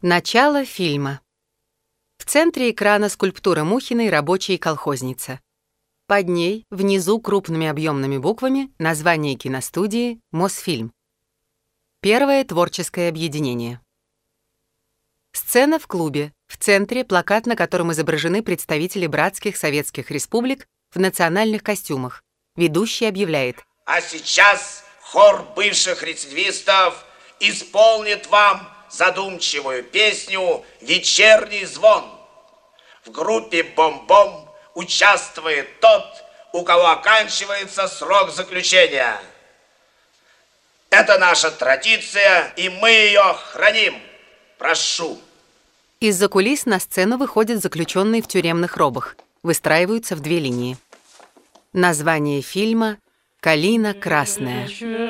Начало фильма. В центре экрана скульптура Мухиной «Рабочая колхозница». Под ней, внизу крупными объемными буквами, название киностудии «Мосфильм». Первое творческое объединение. Сцена в клубе. В центре плакат, на котором изображены представители братских советских республик в национальных костюмах. Ведущий объявляет: А сейчас хор бывших рецидивистов исполнит вам задумчивую песню «Вечерний звон». В группе «Бом-бом» участвует тот, у кого оканчивается срок заключения. Это наша традиция, и мы ее храним. Прошу. Из-за кулис на сцену выходят заключенные в тюремных робах, выстраиваются в две линии. Название фильма «Калина красная».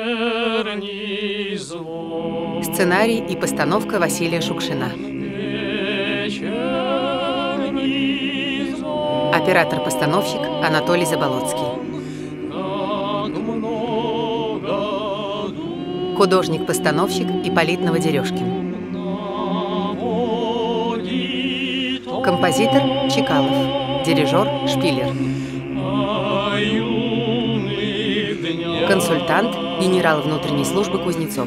Сценарий и постановка Василия Шукшина. Оператор-постановщик Анатолий Заболоцкий. Художник-постановщик Ипполит Новодережкин. Композитор Чекалов. Дирижер Шпилер. Консультант генерал внутренней службы Кузнецов.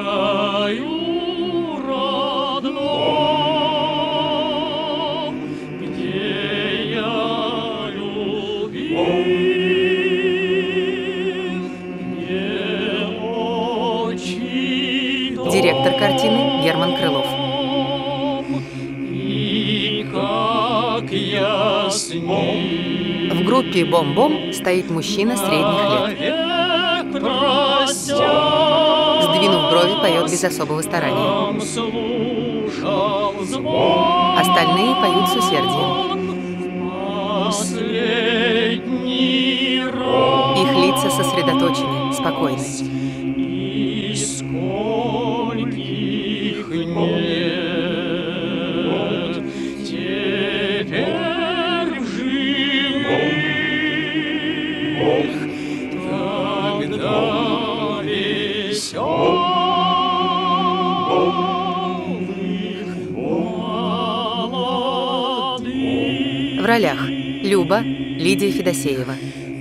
Директор картины Герман Крылов. В группе «Бом-бом» стоит мужчина средних лет. Сдвинув брови, поет без особого старания. Остальные поют с усердием. Их лица сосредоточены, спокойны. В ролях: Люба, Лидия Федосеева.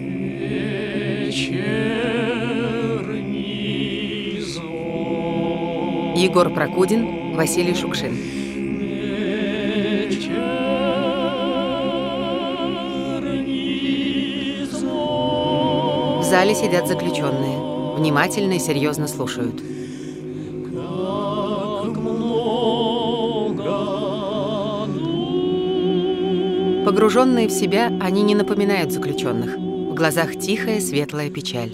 Егор Прокудин, Василий Шукшин. В зале сидят заключенные, внимательно и серьезно слушают. Погруженные в себя, они не напоминают заключенных. В глазах тихая, светлая печаль.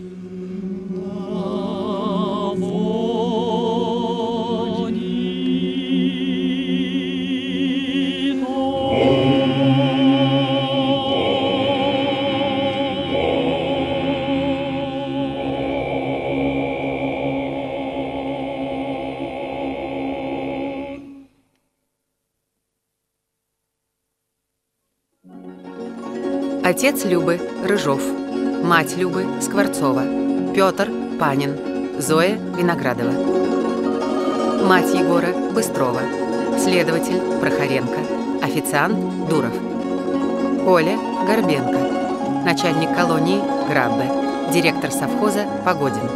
Отец Любы – Рыжов, мать Любы – Скворцова, Петр – Панин, Зоя – Виноградова. Мать Егора – Быстрова, следователь – Прохоренко, официант – Дуров. Оля – Горбенко, начальник колонии – Граббе, директор совхоза – Погодин.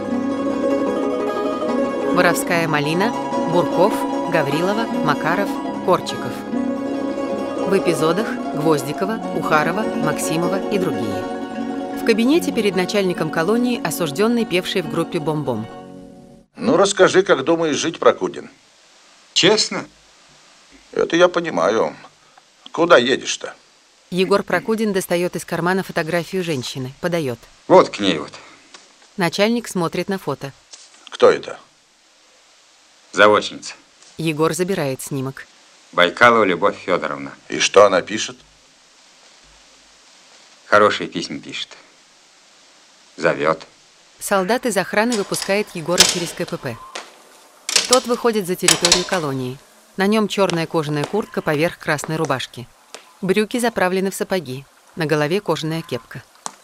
Воровская малина – Бурков, Гаврилова, Макаров, Корчиков. В эпизодах Гвоздикова, Ухарова, Максимова и другие. В кабинете перед начальником колонии осужденный, певший в группе «Бом-бом». Ну, расскажи, как думаешь жить, Прокудин? Честно? Это я понимаю. Куда едешь-то? Егор Прокудин достает из кармана фотографию женщины, подает. Вот к ней вот. Начальник смотрит на фото. Кто это? Заочница. Егор забирает снимок. Байкалова Любовь Федоровна. И что она пишет? Хорошие письма пишет. Зовет. Солдат из охраны выпускает Егора через КПП. Тот выходит за территорию колонии. На нем черная кожаная куртка поверх красной рубашки. Брюки заправлены в сапоги. На голове кожаная кепка.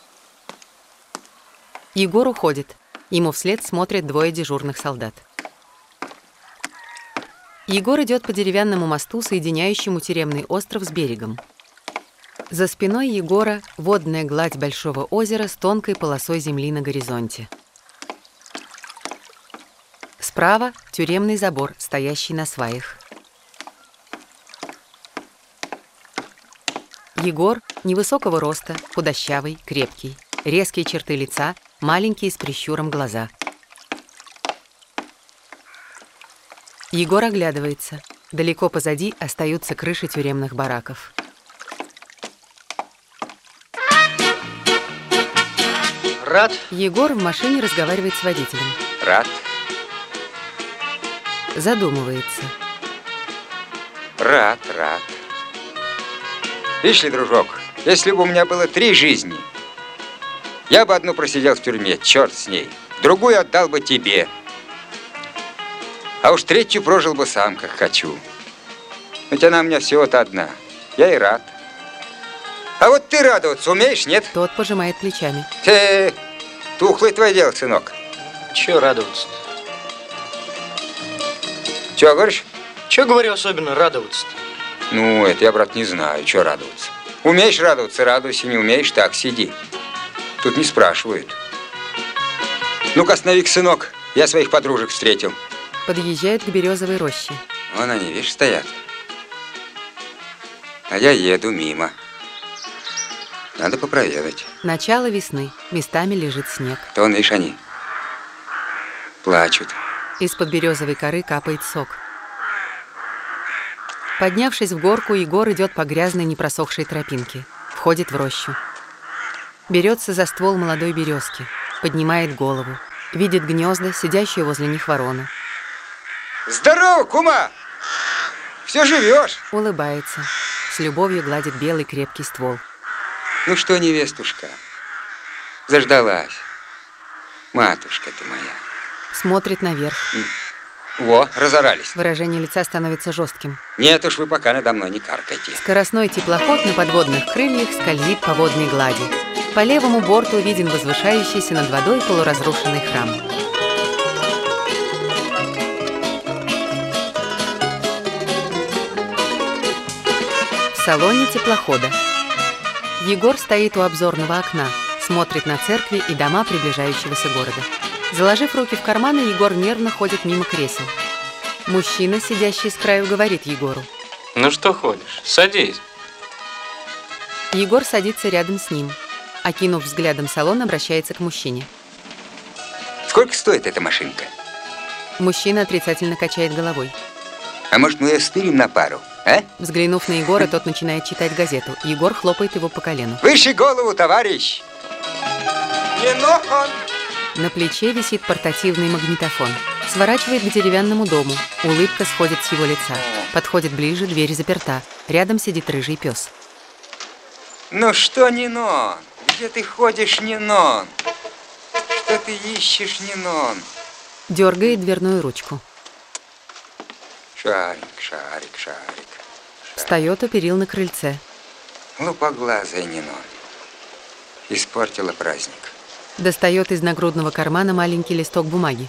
Егор уходит. Ему вслед смотрят двое дежурных солдат. Егор идет по деревянному мосту, соединяющему тюремный остров с берегом. За спиной Егора водная гладь большого озера с тонкой полосой земли на горизонте. Справа тюремный забор, стоящий на сваях. Егор невысокого роста, худощавый, крепкий, резкие черты лица, маленькие с прищуром глаза. Егор оглядывается. Далеко позади остаются крыши тюремных бараков. Рад? Егор в машине разговаривает с водителем. Рад? Задумывается. Рад. Видишь ли, дружок, если бы у меня было 3 жизни, я бы одну просидел в тюрьме, черт с ней. Другую отдал бы тебе. А уж 3-ю прожил бы сам, как хочу. Ведь она у меня всего-то одна. Я и рад. А вот ты радоваться умеешь, нет? Тот пожимает плечами. Тухлое твое дело, сынок. Чего радоваться-то? Чего говоришь? Чего, говорю, особенно радоваться-то? Ну, это я, брат, не знаю, чего радоваться. Умеешь радоваться, радуйся, не умеешь, так сиди. Тут не спрашивают. Ну-ка, останови-ка, сынок, я своих подружек встретил. Подъезжают к березовой роще. Вон они, видишь, стоят. А я еду мимо. Надо попроведать. Начало весны. Местами лежит снег. То вон, видишь, они плачут. Из-под березовой коры капает сок. Поднявшись в горку, Егор идет по грязной непросохшей тропинке. Входит в рощу. Берется за ствол молодой березки. Поднимает голову. Видит гнезда, сидящую возле них ворону. Здорово, кума! Все живешь? Улыбается. С любовью гладит белый крепкий ствол. Ну что, невестушка, заждалась. Матушка ты моя. Смотрит наверх. Во, разорались. Выражение лица становится жестким. Нет уж, вы пока надо мной не каркайте. Скоростной теплоход на подводных крыльях скользит по водной глади. По левому борту виден возвышающийся над водой полуразрушенный храм. В салоне теплохода. Егор стоит у обзорного окна, смотрит на церкви и дома приближающегося города. Заложив руки в карманы, Егор нервно ходит мимо кресел. Мужчина, сидящий с краю, говорит Егору. Ну что ходишь? Садись. Егор садится рядом с ним. Окинув взглядом салон, обращается к мужчине. Сколько стоит эта машинка? Мужчина отрицательно качает головой. А может, мы ее стырим на пару, а? Взглянув на Егора, тот начинает читать газету. Егор хлопает его по колену. Выше голову, товарищ! На плече висит портативный магнитофон. Сворачивает к деревянному дому. Улыбка сходит с его лица. Подходит ближе, дверь заперта. Рядом сидит рыжий пес. Ну что, Нинон? Где ты ходишь, Нинон? Что ты ищешь, Нинон? Дергает дверную ручку. Шарик. Встает у перил на крыльце. Лупоглазая Нинон. Испортила праздник. Достает из нагрудного кармана маленький листок бумаги.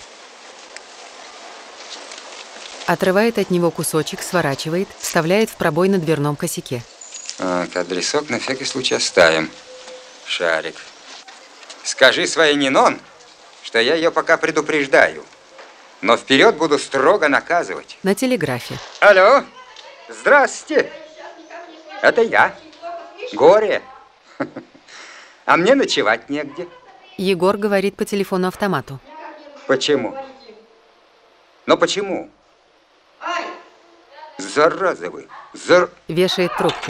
Отрывает от него кусочек, сворачивает, вставляет в пробой на дверном косяке. Вот, адресок на всякий случай оставим. Шарик. Скажи своей Нинон, что я ее пока предупреждаю. Но вперед буду строго наказывать. На телеграфе. Алло, здрасте. Это я. Горе. А мне ночевать негде. Егор говорит по телефону-автомату. Почему? Но почему? Зараза вы. Вешает трубку.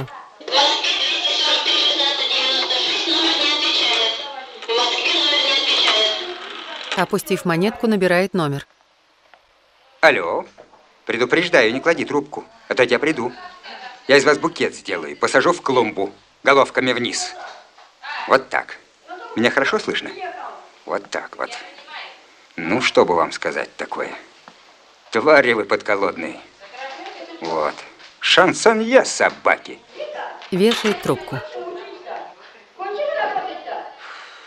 Опустив монетку, набирает номер. Алло, предупреждаю, не клади трубку, а то я приду. Я из вас букет сделаю, посажу в клумбу, головками вниз. Вот так. Меня хорошо слышно? Вот так вот. Ну, что бы вам сказать такое? Твари вы подколодные. Вот. Шансонье, собаки. Вешает трубку.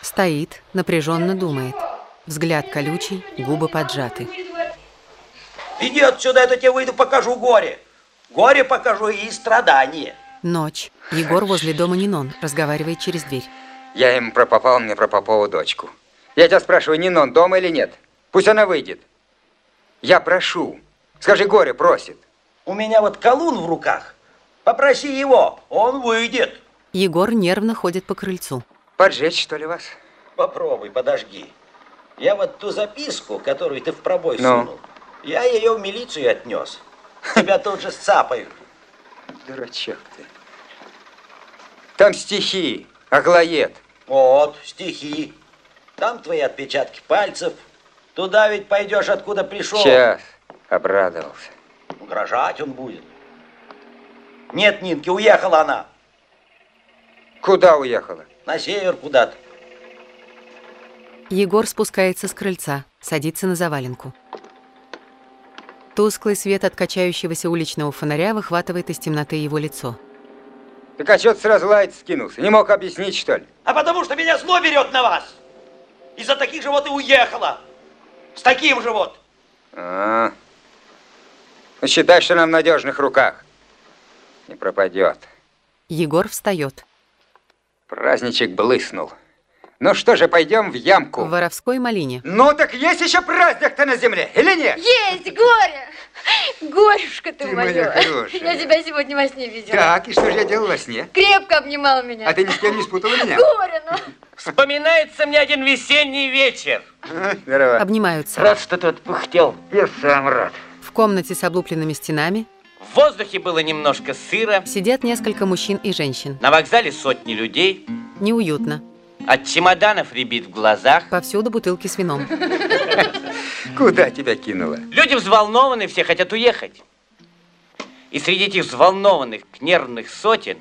Стоит, напряженно думает. Взгляд колючий, губы поджаты. Иди отсюда, я тебе выйду, покажу горе. Горе покажу и страдания. Ночь. Егор возле дома Нинон разговаривает через дверь. Я ему про папа, он мне про Попову дочку. Я тебя спрашиваю, Нинон дома или нет? Пусть она выйдет. Я прошу. Скажи, горе просит. У меня вот колун в руках. Попроси его, он выйдет. Егор нервно ходит по крыльцу. Поджечь, что ли, вас? Попробуй, подожги. Я вот ту записку, которую ты в пробой сунул, я ее в милицию отнес. Тебя тут же сцапают. Дурачок ты. Там стихи, Аглоед. Вот, стихи. Там твои отпечатки пальцев. Туда ведь пойдешь, откуда пришел. Сейчас. Обрадовался. Угрожать он будет. Нет, Нинки, уехала она. Куда уехала? На север куда-то. Егор спускается с крыльца, садится на заваленку. Тусклый свет от качающегося уличного фонаря выхватывает из темноты его лицо. Так а чё ты сразу лаять скинулся? Не мог объяснить, что ли? А потому что меня зло берет на вас. Из-за таких же вот и уехала. С таким же вот. Ну, считай, что она в надежных руках. Не пропадет. Егор встает. Праздничек блыснул. Ну что же, пойдем в ямку. В Воровской малине. Ну так есть еще праздник-то на земле, или нет? Есть, горе! Горюшка ты моя моя. хорошая. Я тебя сегодня во сне видела. Так, и что же я делал во сне? Крепко обнимал меня. А ты ни с кем не спутала меня? Горе, ну. Вспоминается мне один весенний вечер. Здорово. Обнимаются. Рад, что ты отпыхтел. Я сам рад. В комнате с облупленными стенами В воздухе было немножко сыро. сидят несколько мужчин и женщин. На вокзале сотни людей. Неуютно. От чемоданов рябит в глазах. Повсюду бутылки с вином. Куда тебя кинуло? Люди взволнованы, все хотят уехать. И среди этих взволнованных, нервных сотен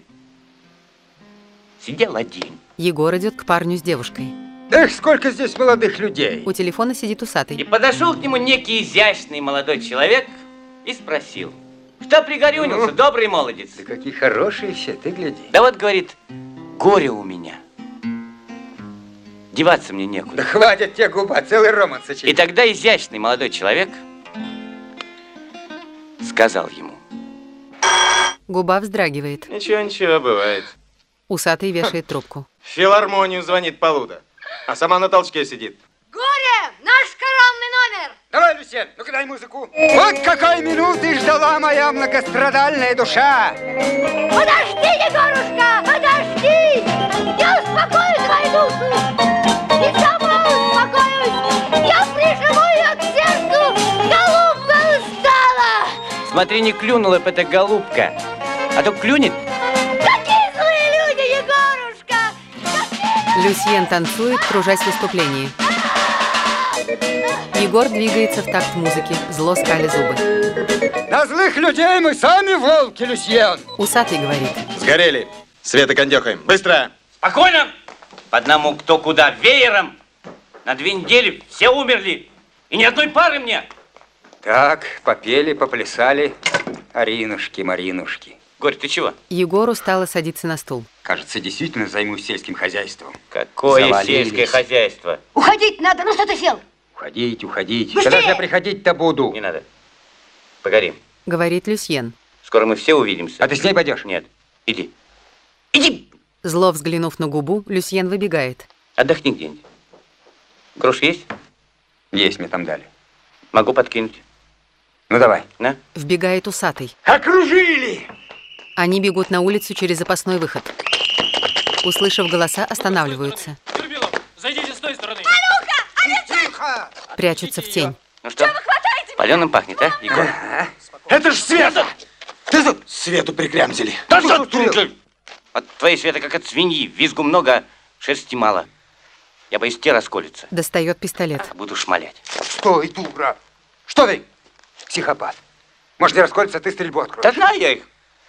сидел один. Егор идет к парню с девушкой. Эх, сколько здесь молодых людей. У телефона сидит И усатый. подошел к нему некий изящный молодой человек и спросил: что пригорюнился, добрый молодец? Да какие хорошие все, ты гляди. Да вот, говорит, горе у меня. Деваться мне некуда. Да хватит тебе губа, целый роман И сочинить. тогда изящный молодой человек сказал ему: Губа вздрагивает. Ничего, бывает. Усатый вешает трубку. В филармонию звонит Полуда, а сама на толчке сидит. Горе! Наш коронный номер! Давай, Люсьен, ну-ка дай музыку. Вот какой минуты ждала моя многострадальная душа. Подожди, Егорушка, подожди! Я успокою твою душу! И сама успокоюсь! Я прижму ее к сердцу! Голубка устала! смотри, не клюнула бы эта голубка, а то клюнет. Какие злые люди, Егорушка! Люсьен танцует, кружась в выступлении. Егор двигается в такт музыки, зло скали зубы. На злых людей мы сами волки, Люсьен. Усатый говорит. Сгорели. Света кондёкаем. Быстро! Спокойно! По одному кто куда, веером. На 2 недели все умерли. И ни одной пары мне. Так, попели, поплясали. Аринушки, Маринушки. Горь, ты чего? Егор устало садится на стул. Кажется, действительно займусь сельским хозяйством. Какое Завалились. сельское хозяйство? Уходить надо, ну что ты сел? Уходить, уходить. Быстрее! Когда же я приходить-то буду? Не надо. Погоди. Говорит Люсьен. Скоро мы все увидимся. А ты с ней пойдешь? Нет. Иди. Иди! Зло взглянув на губу, Люсьен выбегает. Отдохни где-нибудь. Груш есть? Есть, мне там дали. Могу подкинуть. Ну давай. На. Вбегает усатый. Окружили! Они бегут на улицу через запасной выход. Услышав голоса, останавливаются. Терпилов, зайдите с той стороны. Тихо! Прячутся в тень. Ну что? Паленым пахнет, а, Егор? Это ж Света! Ты тут Свету прикрямзили. Да что ты? От твоей Света как от свиньи. Визгу много, а шерсти мало. Я боюсь, те расколется. Достает пистолет. Буду шмалять. Стой, дура! Что ты? Психопат. Может, не расколется, ты стрельбу откроешь. Да знаю я их.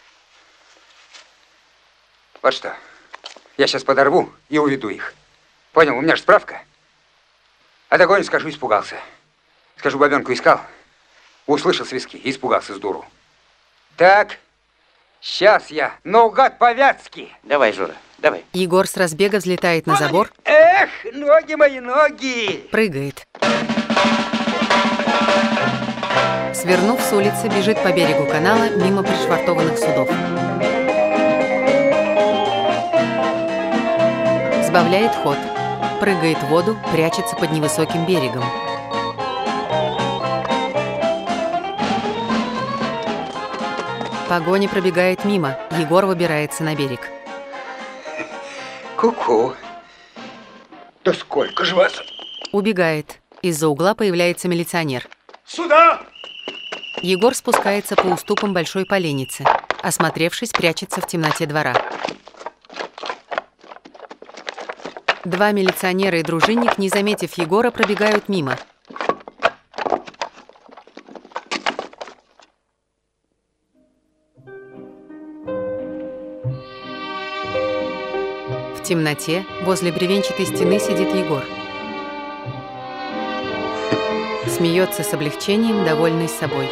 Вот что. Я сейчас подорву и уведу их. Понял, у меня же справка. А догоню, скажу, испугался. Скажу, бабенку искал. Услышал свистки и испугался с дуру. Так, сейчас я наугад по-вятски. Давай, Жора, давай. Егор с разбега взлетает на забор, Эх, ноги мои, ноги! прыгает. Свернув с улицы, бежит по берегу канала мимо пришвартованных судов. Сбавляет ход, прыгает в воду, прячется под невысоким берегом. Погоня пробегает мимо, Егор выбирается на берег. Ку-ку. Да сколько же вас? Убегает. Из-за угла появляется милиционер. Сюда! Егор спускается по уступам большой поленницы. Осмотревшись, прячется в темноте двора. Два милиционера и дружинник, не заметив Егора, пробегают мимо. В темноте возле бревенчатой стены сидит Егор. Смеется с облегчением, довольный собой.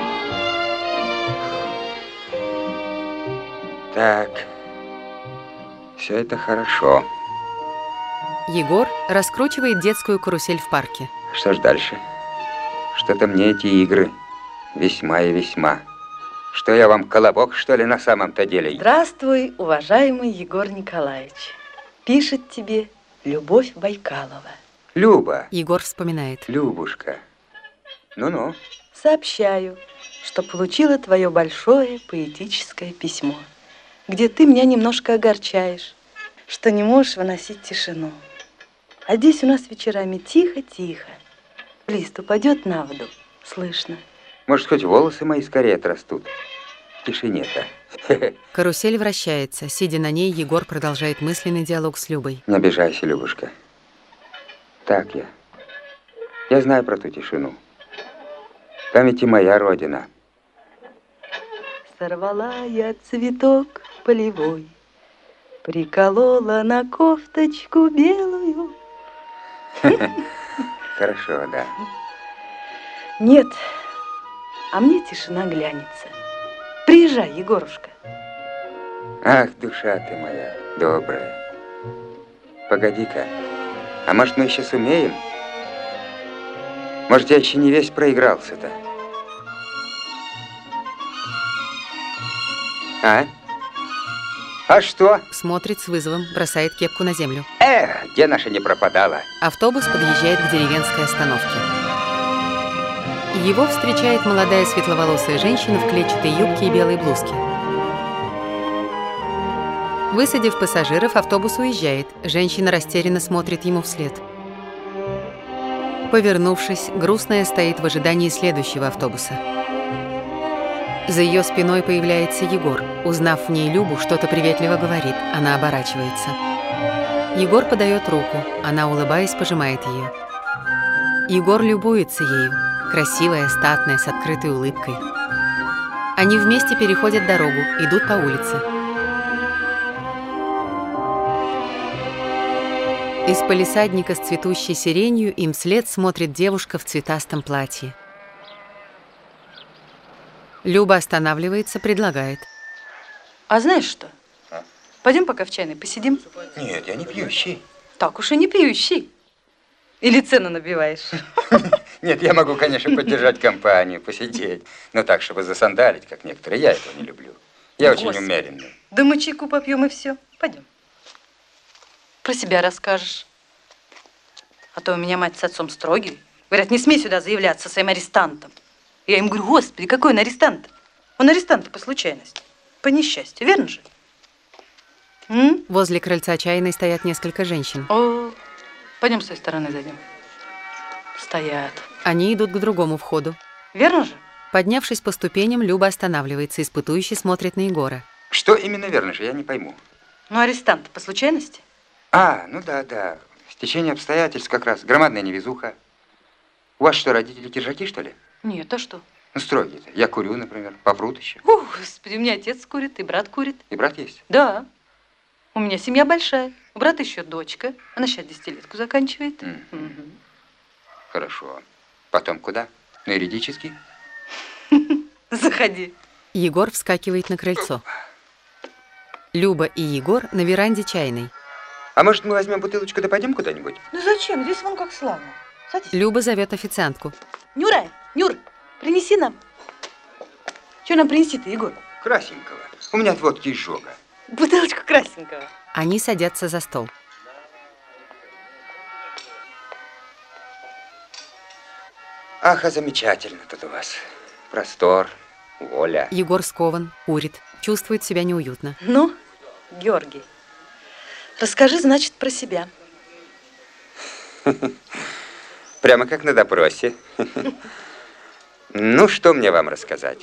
Так, все это хорошо. Егор раскручивает детскую карусель в парке. Что ж дальше? Что-то мне эти игры весьма и весьма. Что я вам, колобок, что ли, на самом-то деле? Здравствуй, уважаемый Егор Николаевич. Пишет тебе Любовь Байкалова. Люба. Егор вспоминает. Любушка. Ну-ну. Сообщаю, что получила твое большое поэтическое письмо, где ты меня немножко огорчаешь, что не можешь выносить тишину. А здесь у нас вечерами тихо-тихо. Лист упадет на воду, слышно. Может, хоть волосы мои скорее отрастут. В тишине-то. Карусель вращается. Сидя на ней, Егор продолжает мысленный диалог с Любой. Не обижайся, Любушка. Так я. Я знаю про ту тишину. Там ведь и моя родина. Сорвала я цветок полевой, приколола на кофточку белую. Хорошо, да. Нет, а мне тишина глянется. Приезжай, Егорушка. Ах, душа ты моя, добрая. Погоди-ка, а может, мы еще сумеем? Может, я еще не весь проигрался-то? А? А что? Смотрит с вызовом, бросает кепку на землю. Где наша не пропадала? Автобус подъезжает к деревенской остановке. Его встречает молодая светловолосая женщина в клетчатой юбке и белой блузке. Высадив пассажиров, автобус уезжает. Женщина растерянно смотрит ему вслед. Повернувшись, грустная стоит в ожидании следующего автобуса. За ее спиной появляется Егор. Узнав в ней Любу, что-то приветливо говорит. Она оборачивается. Егор подает руку. Она, улыбаясь, пожимает ее. Егор любуется ею. Красивая, статная, с открытой улыбкой. Они вместе переходят дорогу, идут по улице. Из палисадника с цветущей сиренью им вслед смотрит девушка в цветастом платье. Люба останавливается, предлагает. А знаешь что? Пойдем пока в чайной посидим. Нет, я не пьющий. Так уж и не пьющий. Или цену набиваешь? Нет, я могу, конечно, поддержать компанию, посидеть. Но так, чтобы засандалить, как некоторые, я этого не люблю. Я очень умеренный. Да мы чайку попьем и все. Пойдем. Про себя расскажешь. А то у меня мать с отцом строгие. Говорят, не смей сюда заявляться со своим арестантом. Я им говорю, господи, какой он арестант? Он арестант по случайности, по несчастью, верно же? Возле крыльца чайной стоят несколько женщин. О, пойдем с той стороны зайдем. Стоят. Они идут к другому входу. Верно же? Поднявшись по ступеням, Люба останавливается, испытующе смотрит на Егора. Что именно верно же, я не пойму. Ну, арестант по случайности? Ну да. Стечение обстоятельств как раз. Громадная невезуха. У вас что, родители киржаки, что ли? Нет, а что? Ну, строгие-то. Я курю, например, попрут еще. О, господи, у меня отец курит, и брат курит. И брат есть? Да. У меня семья большая. У брата еще дочка. Она сейчас 10-летку заканчивает. Хорошо. Потом куда? На юридический? Заходи. Егор вскакивает на крыльцо. Люба и Егор на веранде чайной. А может, мы возьмем бутылочку, да пойдем куда-нибудь? Ну зачем? Здесь вон как славно. Садись. Люба зовет официантку. Нюра, Нюр, Принеси нам. Что нам принести-то, Егор? Красненького. У меня от водки изжога. Бутылочку красненького. Они садятся за стол. Ах, а замечательно тут у вас. Простор, воля. Егор скован, курит, чувствует себя неуютно. Ну, Георгий, расскажи, значит, про себя. Прямо как на допросе. Ну, что мне вам рассказать?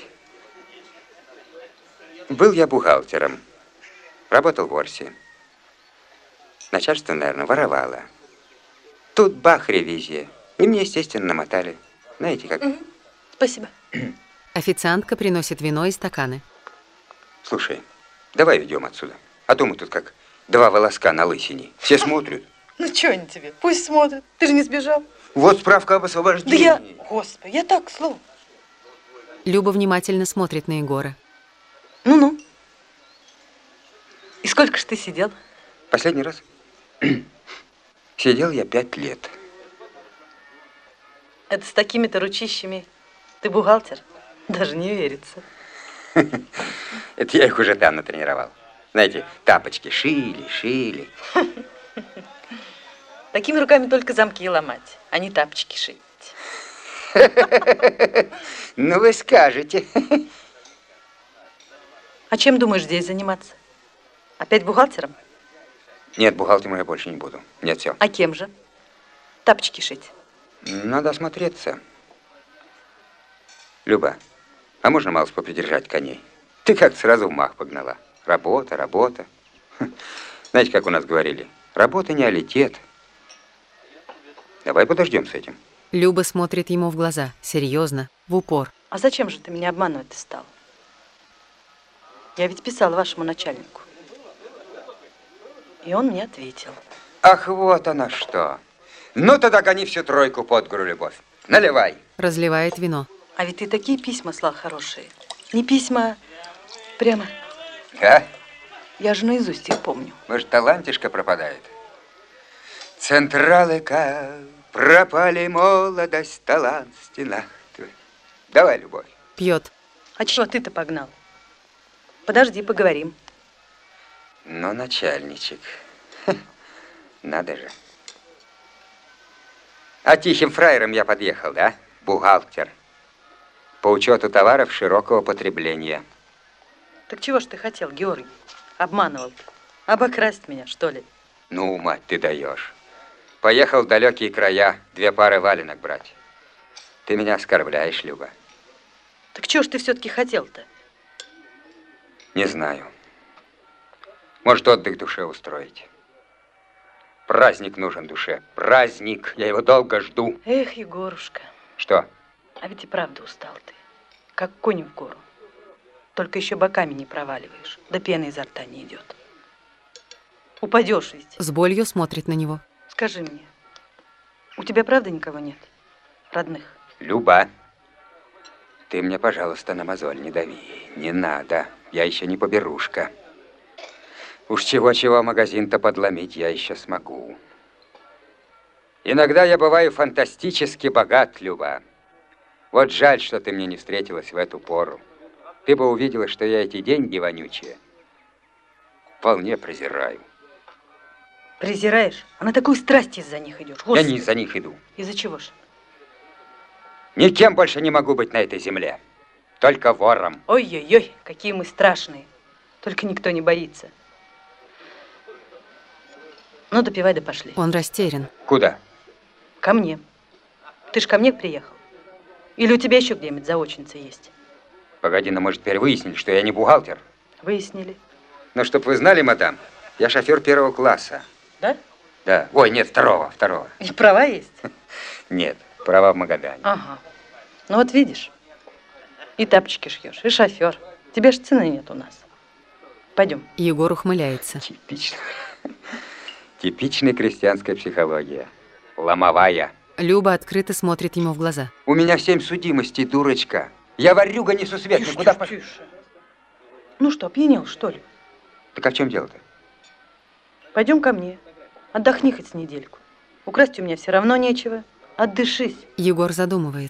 Был я бухгалтером. Работал в Орсе. Начальство, наверное, воровало. Тут бах, ревизия. И мне, естественно, намотали. Знаете, как... Спасибо. Официантка приносит вино и стаканы. Слушай, давай уйдем отсюда. А то мы тут как два волоска на лысине. Все смотрят. Ну, что они тебе? Пусть смотрят. Ты же не сбежал. Вот справка об освобождении. Да я... Господи, я так, слово. Люба внимательно смотрит на Егора. Ну-ну. И сколько ж ты сидел? Последний раз? Сидел я 5 лет. Это с такими-то ручищами ты бухгалтер? Даже не верится. Это я их уже там натренировал. Знаете, тапочки шили. Такими руками только замки ломать, а не тапочки шить. Ну, вы скажете. А чем думаешь здесь заниматься? Опять бухгалтером? Нет, бухгалтером я больше не буду. Нет, все. А кем же? Тапочки шить. Надо осмотреться. Люба, а можно малость попридержать коней? Ты как сразу в мах погнала. Работа. Знаете, как у нас говорили? Работа не алитет. Давай подождем с этим. Люба смотрит ему в глаза, серьезно, в упор. А зачем же ты меня обманывать стал? Я ведь писал вашему начальнику. И он мне ответил. Ах, вот она что. Ну, тогда гони всю тройку под гору, Любовь. Наливай. Разливает вино. А ведь ты такие письма слал хорошие. Не письма, прямо. Да? Я же наизусть их помню. Может, талантишка пропадает? Централыка, пропали молодость, талант в стенах. Давай, Любовь. Пьет. А чего ты-то погнал? Подожди, поговорим. Ну, начальничек. Надо же. А тихим фраером я подъехал, да? Бухгалтер. По учету товаров широкого потребления. Так чего ж ты хотел, Георгий? Обманывал ты. Обокрасть меня, что ли? Ну, мать, ты даешь. Поехал в далекие края 2 пары валенок брать. Ты меня оскорбляешь, Люба. Так чего ж ты все-таки хотел-то? Не знаю. Может, отдых душе устроить. Праздник нужен душе. Праздник. Я его долго жду. Эх, Егорушка. Что? А ведь и правда устал ты. Как конь в гору. Только еще боками не проваливаешь. Да пена изо рта не идет. Упадешь ведь. С болью смотрит на него. Скажи мне, у тебя правда никого нет? Родных? Люба, ты мне, пожалуйста, на мозоль не дави. Не надо. Я еще не поберушка. Уж чего-чего, магазин-то подломить я еще смогу. Иногда я бываю фантастически богат, Люба. Вот жаль, что ты мне не встретилась в эту пору. Ты бы увидела, что я эти деньги вонючие вполне презираю. Презираешь? А на такую страсть из-за них идешь? Господи. Я не из-за них иду. Из-за чего ж? Никем больше не могу быть на этой земле. Только вором. Ой-ой-ой, какие мы страшные. Только никто не боится. Ну, допивай, да пошли. Он растерян. Куда? Ко мне. Ты ж ко мне приехал. Или у тебя еще где-нибудь заочница есть? Погоди, но может теперь выяснили, что я не бухгалтер? Выяснили. Но чтоб вы знали, мадам, я шофер 1 класса. Да? Да. Ой, нет, второго. И права есть? Нет, права в Магадане. Ага. Ну вот видишь, и тапочки шьешь, и шофер. Тебе ж цены нет у нас. Пойдем. Егор ухмыляется. Типично. Типичная крестьянская психология. Ломовая. Люба открыто смотрит ему в глаза. У меня 7 судимостей, дурочка. Я ворюга несусветный. Куда тише. Ну что, опьянел, что ли? Так а в чем дело-то? Пойдем ко мне. Отдохни хоть с недельку. Украсть у меня все равно нечего. Отдышись. Егор задумывается.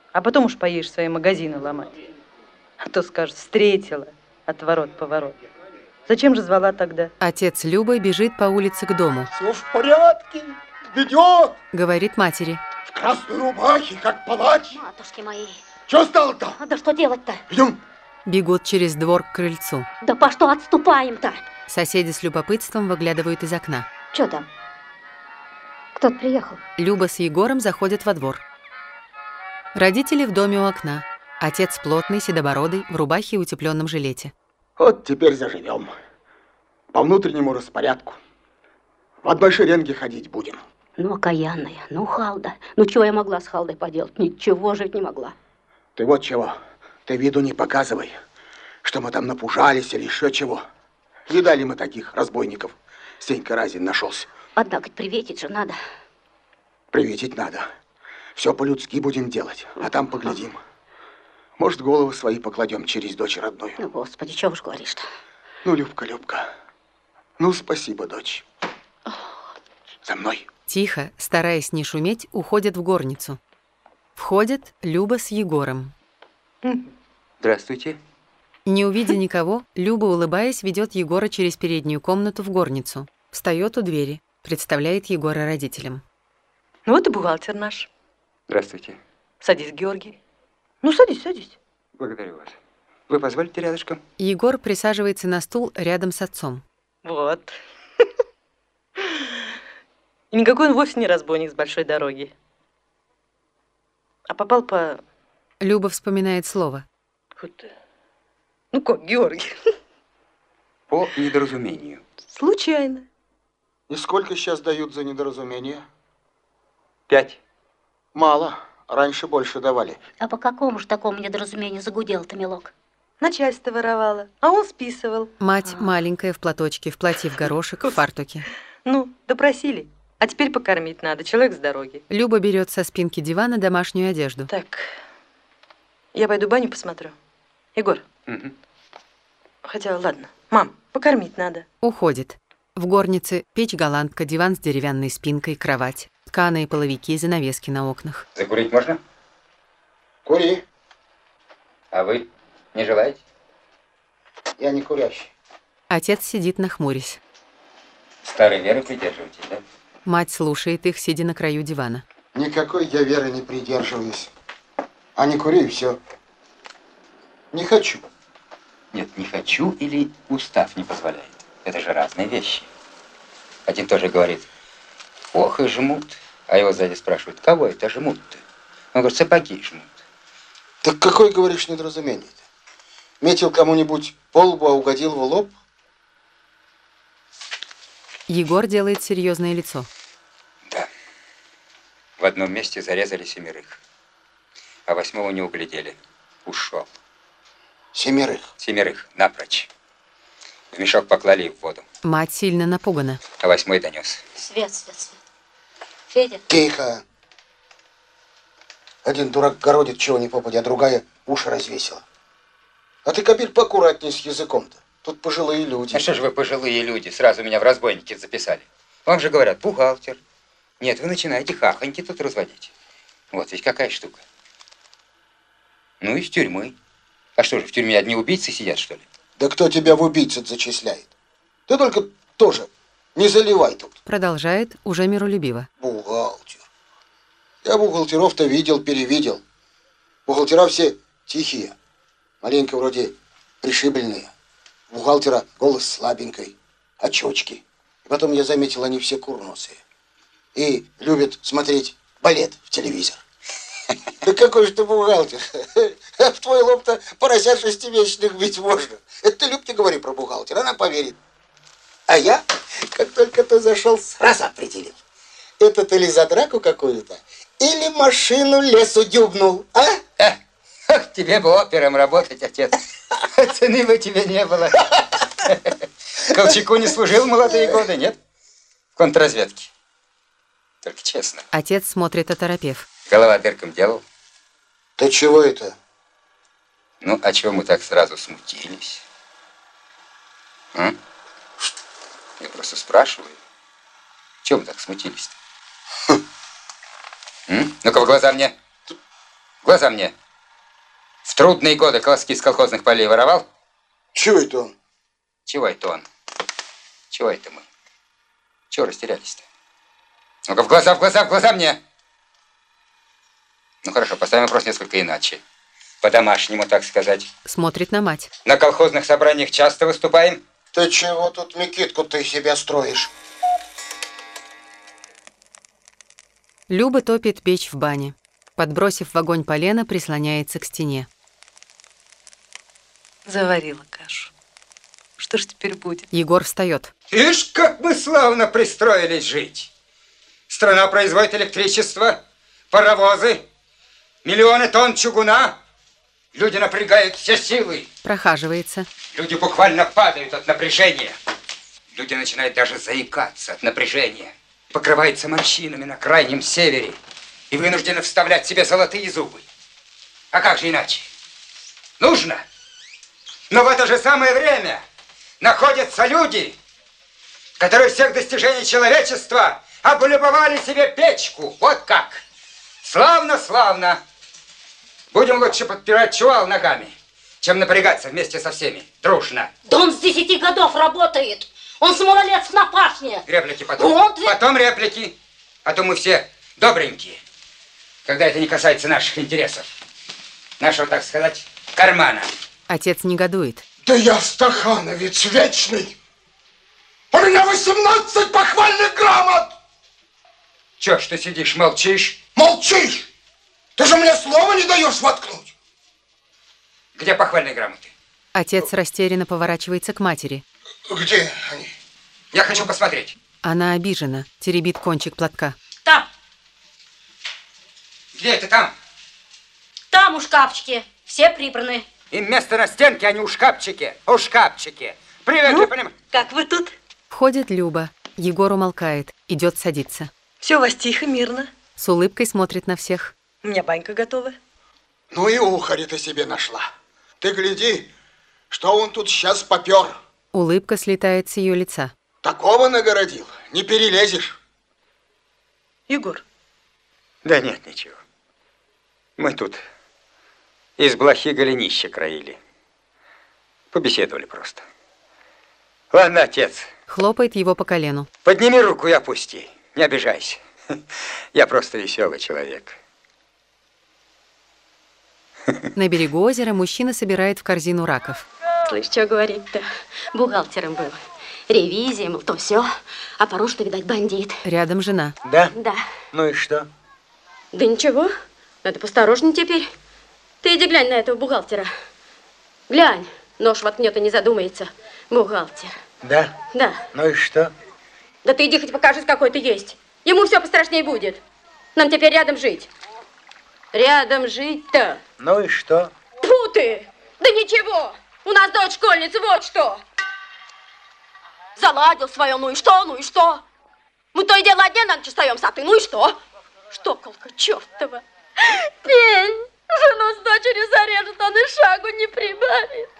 А потом уж поедешь свои магазины ломать. А то скажут, встретила отворот-поворот. Зачем же звала тогда? Отец Любы бежит по улице к дому. Все в порядке, ведет. Говорит матери. В красной рубахе, как палач. Матушки мои. Что стало-то? Да что делать-то? Идем. Бегут через двор к крыльцу. Да по что отступаем-то? Соседи с любопытством выглядывают из окна. Что там? Кто-то приехал. Люба с Егором заходят во двор. Родители в доме у окна. Отец плотный, седобородый, в рубахе и утепленном жилете. Вот теперь заживем. По внутреннему распорядку. В одной шеренге ходить будем. Ну, окаянная, ну, Халда. Ну, чего я могла с Халдой поделать? Ничего жить не могла. Ты вот чего. Ты виду не показывай, что мы там напужались или еще чего. Видали мы таких разбойников. Сенька Разин нашелся. Однако приветить же надо. Приветить надо. Все по-людски будем делать, а там поглядим. Может, головы свои покладем через дочь родную. Ну, Господи, чего уж говоришь-то? Ну, Любка, Любка. Ну, спасибо, дочь. За мной. Тихо, стараясь не шуметь, уходят в горницу. Входят Люба с Егором. Здравствуйте. Не увидя никого, Люба, улыбаясь, ведет Егора через переднюю комнату в горницу. Встает у двери, представляет Егора родителям. Ну вот и бухгалтер наш. Здравствуйте. Садись, Георгий. Ну, садись, садись. Благодарю вас. Вы позволите рядышком? Егор присаживается на стул рядом с отцом. Вот. И никакой он вовсе не разбойник с большой дороги. А попал по... Люба вспоминает слово. Ну как, Георгий? По недоразумению. Случайно. И сколько сейчас дают за недоразумение? 5. Мало. Раньше больше давали. А по какому же такому недоразумению загудел-то, милок? Начальство воровало, а он списывал. Мать маленькая в платочке, в платье в горошек, в фартуке. Ну, допросили. А теперь покормить надо, человек с дороги. Люба берет со спинки дивана домашнюю одежду. Так, я пойду баню посмотрю. Егор. Угу. Хотя, ладно. Мам, покормить надо. Уходит. В горнице печь-голландка, диван с деревянной спинкой, кровать. Тканые половики, занавески на окнах. Закурить можно? Кури. А вы не желаете? Я не курящий. Отец сидит нахмурясь. Старой веры придерживаетесь, да? Мать слушает их, сидя на краю дивана. Никакой я веры не придерживаюсь. А не кури, и все. Не хочу. Нет, не хочу или устав не позволяет. Это же разные вещи. Один тоже говорит, ох и жмут. А его сзади спрашивают, кого это жмут-то? Он говорит, сапоги жмут. Так какое, говоришь, недоразумение-то? Метил кому-нибудь по лбу, а угодил в лоб? Егор делает серьезное лицо. Да. В одном месте зарезали 7, а 8-го не углядели. Ушел. 7? 7 напрочь. В мешок поклали и в воду. Мать сильно напугана. А 8-й донес. Свет. Федя. Тихо. Один дурак городит чего ни попадя, а другая уши развесила. А ты, Капель, поаккуратней с языком-то. Тут пожилые люди. А что же вы пожилые люди? Сразу меня в разбойники записали. Вам же говорят, бухгалтер. Нет, вы начинаете хахоньки тут разводить. Вот ведь какая штука. Ну, из тюрьмы. А что же, в тюрьме одни убийцы сидят, что ли? Да кто тебя в убийцу зачисляет? Ты только тоже не заливай тут. Продолжает уже миролюбиво. Бухгалтер. Я бухгалтеров-то видел, перевидел. Бухгалтера все тихие. Маленько вроде пришибленные. У бухгалтера голос слабенький, очечки. И потом я заметил, они все курносые. И любят смотреть балет в телевизор. Да какой же ты бухгалтер? В твой лоб-то поросят 6-месячных бить можно. Это ты, Люб, не говори про бухгалтера, она поверит. А я, как только ты зашел, сразу определил. Это ты ли за драку какую-то? Или машину лесу дюбнул, а? Ах, тебе бы опером работать, отец. Цены бы тебе не было. Колчаку не служил в молодые годы, нет? В контрразведке. Только честно. Отец смотрит оторопев. Голова дырком делал? Ты чего это? Ну, а чего мы так сразу смутились? А? Я просто спрашиваю. Чего мы так смутились-то? Ну-ка, в глаза мне. глаза мне. В трудные годы колоски с колхозных полей воровал? Чего это он? Чего это он? Чего это мы? Чего растерялись-то? Ну-ка, в глаза мне! Ну хорошо, поставим вопрос несколько иначе. По-домашнему, так сказать. Смотрит на мать. На колхозных собраниях часто выступаем? Ты чего тут, Микитку, ты себя строишь? Люба топит печь в бане. Подбросив в огонь полено, прислоняется к стене. Заварила кашу. Что ж теперь будет? Егор встает. Ишь, как мы славно пристроились жить. Страна производит электричество, паровозы, миллионы тонн чугуна. Люди напрягают все силы. Прохаживается. Люди буквально падают от напряжения. Люди начинают даже заикаться от напряжения. Покрываются морщинами на крайнем севере и вынуждены вставлять себе золотые зубы. А как же иначе? Нужно. Но в это же самое время находятся люди, которые всех достижений человечества облюбовали себе печку. Вот как. Славно, славно. Будем лучше подпирать чувал ногами, чем напрягаться вместе со всеми, дружно. Да он с 10 годов работает. Он с малолетств на пашне. Реплики потом. Вот. Потом реплики. А то мы все добренькие, когда это не касается наших интересов. Нашего, так сказать, кармана. Отец негодует. Да я стахановец вечный. У меня 18 похвальных грамот. Чё ж ты сидишь, молчишь? Молчишь? Ты же мне слова не даешь воткнуть. Где похвальные грамоты? Отец растерянно поворачивается к матери. Где они? Я хочу посмотреть. Она обижена, теребит кончик платка. Там. Где это там? Там у шкафчики. Все прибраны. Им место на стенке, а не у шкафчике. У шкафчике. Привет, Ну, понимаешь? как вы тут? Входит Люба. Егор умолкает, идет садиться. Все у вас тихо, мирно. С улыбкой смотрит на всех. У меня банька готова. Ну и ухарь ты себе нашла. Ты гляди, что он тут сейчас попер. Улыбка слетает с ее лица. Такого нагородил, не перелезешь. Егор. Да нет, ничего. Мы тут из блохи голенища краили. Побеседовали просто. Ладно, отец. Хлопает его по колену. Подними руку и опусти. Не обижайся. Я просто веселый человек. На берегу озера мужчина собирает в корзину раков. Слышь, что говорить-то? Бухгалтером был. Ревизия, мол, то все. А по-русски, видать, бандит. Рядом жена. Да? Да. Ну и что? Да ничего. Надо посторожнее теперь. Ты иди глянь на этого бухгалтера. Глянь. Нож воткнет и не задумается. Бухгалтер. Да? Да. Ну и что? Да ты иди хоть покажись, какой ты есть. Ему все пострашнее будет. Нам теперь рядом жить. Рядом жить-то. Ну и что? Тьфу ты! Да ничего! У нас дочь школьница, вот что! Заладил свое, ну и что, ну и что? Мы то и дело одни на ночь встаем, а ты, ну и что? Штоколка чертова! Пень! Жену с дочерью зарежет, он и шагу не прибавит.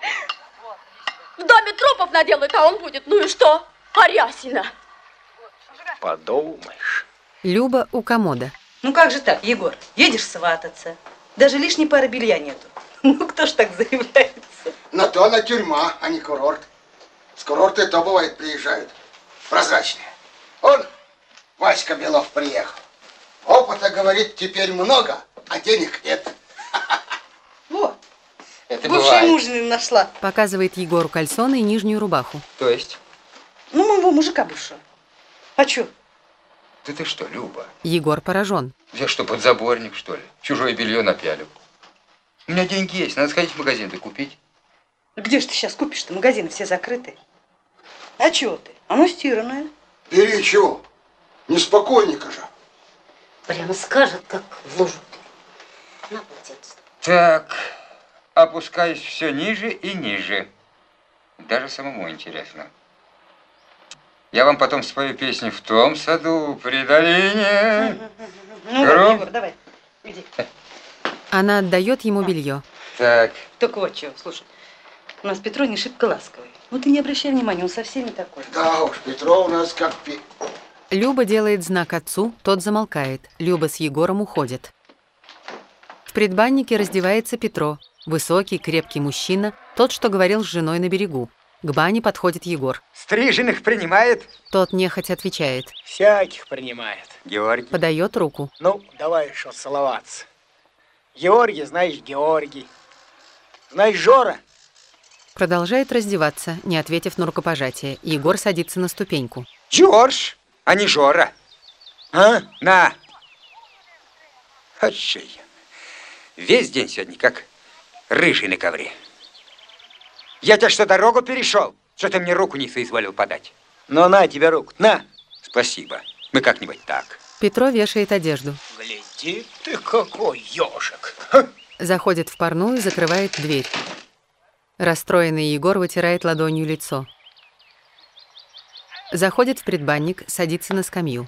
В доме трупов наделают, а он будет, ну и что? Арясина! Подумаешь. Люба у комода. Ну как же так, Егор? Едешь свататься. Даже лишней пары белья нету. Ну кто ж так заявляется? На то она тюрьма, а не курорт. С курорта и то бывает приезжают. Прозрачные. Он, Васька Белов, приехал. Опыта, говорит, теперь много, а денег нет. Вот. Это Бывшая бывает. мужнина нашла. Показывает Егору кальсоны и нижнюю рубаху. То есть? Ну, моего мужика бывшего. А чё? Да ты что, Люба? Егор поражен. Я что, подзаборник, что ли? Чужое белье напялю. У меня деньги есть, надо сходить в магазин да купить. Где ж ты сейчас купишь-то? Магазины все закрыты. А чё ты? Оно стиранное. Бери чего? Неспокойненько же. Прямо скажет, как в лужу. На полотенце. Так, опускаюсь все ниже и ниже. Даже самому интересно. Я вам потом спою песню «В том саду при долине». Ну, ладно, Егор, давай, иди. Она отдает ему белье. Так. Только вот чего, слушай. У нас Петро не шибко ласковый. Ну ты не обращай внимания, он со всеми такой. Да уж, Петро у нас как Люба делает знак отцу, тот замолкает. Люба с Егором уходит. В В предбаннике раздевается Петро, высокий, крепкий мужчина, тот, что говорил с женой на берегу. К бане подходит Егор. Стриженных принимает? Тот нехотя отвечает. Всяких принимает. Георгий. Подает руку. Ну, давай что целоваться. Георгий, знаешь, Георгий. Знаешь, Жора. Продолжает раздеваться, не ответив на рукопожатие. Егор садится на ступеньку. Джордж, а не Жора. А? На. Отчай. Весь день сегодня как рыжий на ковре. Я тебя что, дорогу перешел? Что ты мне руку не соизволил подать? Ну, на тебе руку, на. Спасибо. Мы как-нибудь так. Петро вешает одежду. Гляди ты, какой ежик. Заходит в парную и закрывает дверь. Расстроенный Егор вытирает ладонью лицо. Заходит в предбанник, садится на скамью.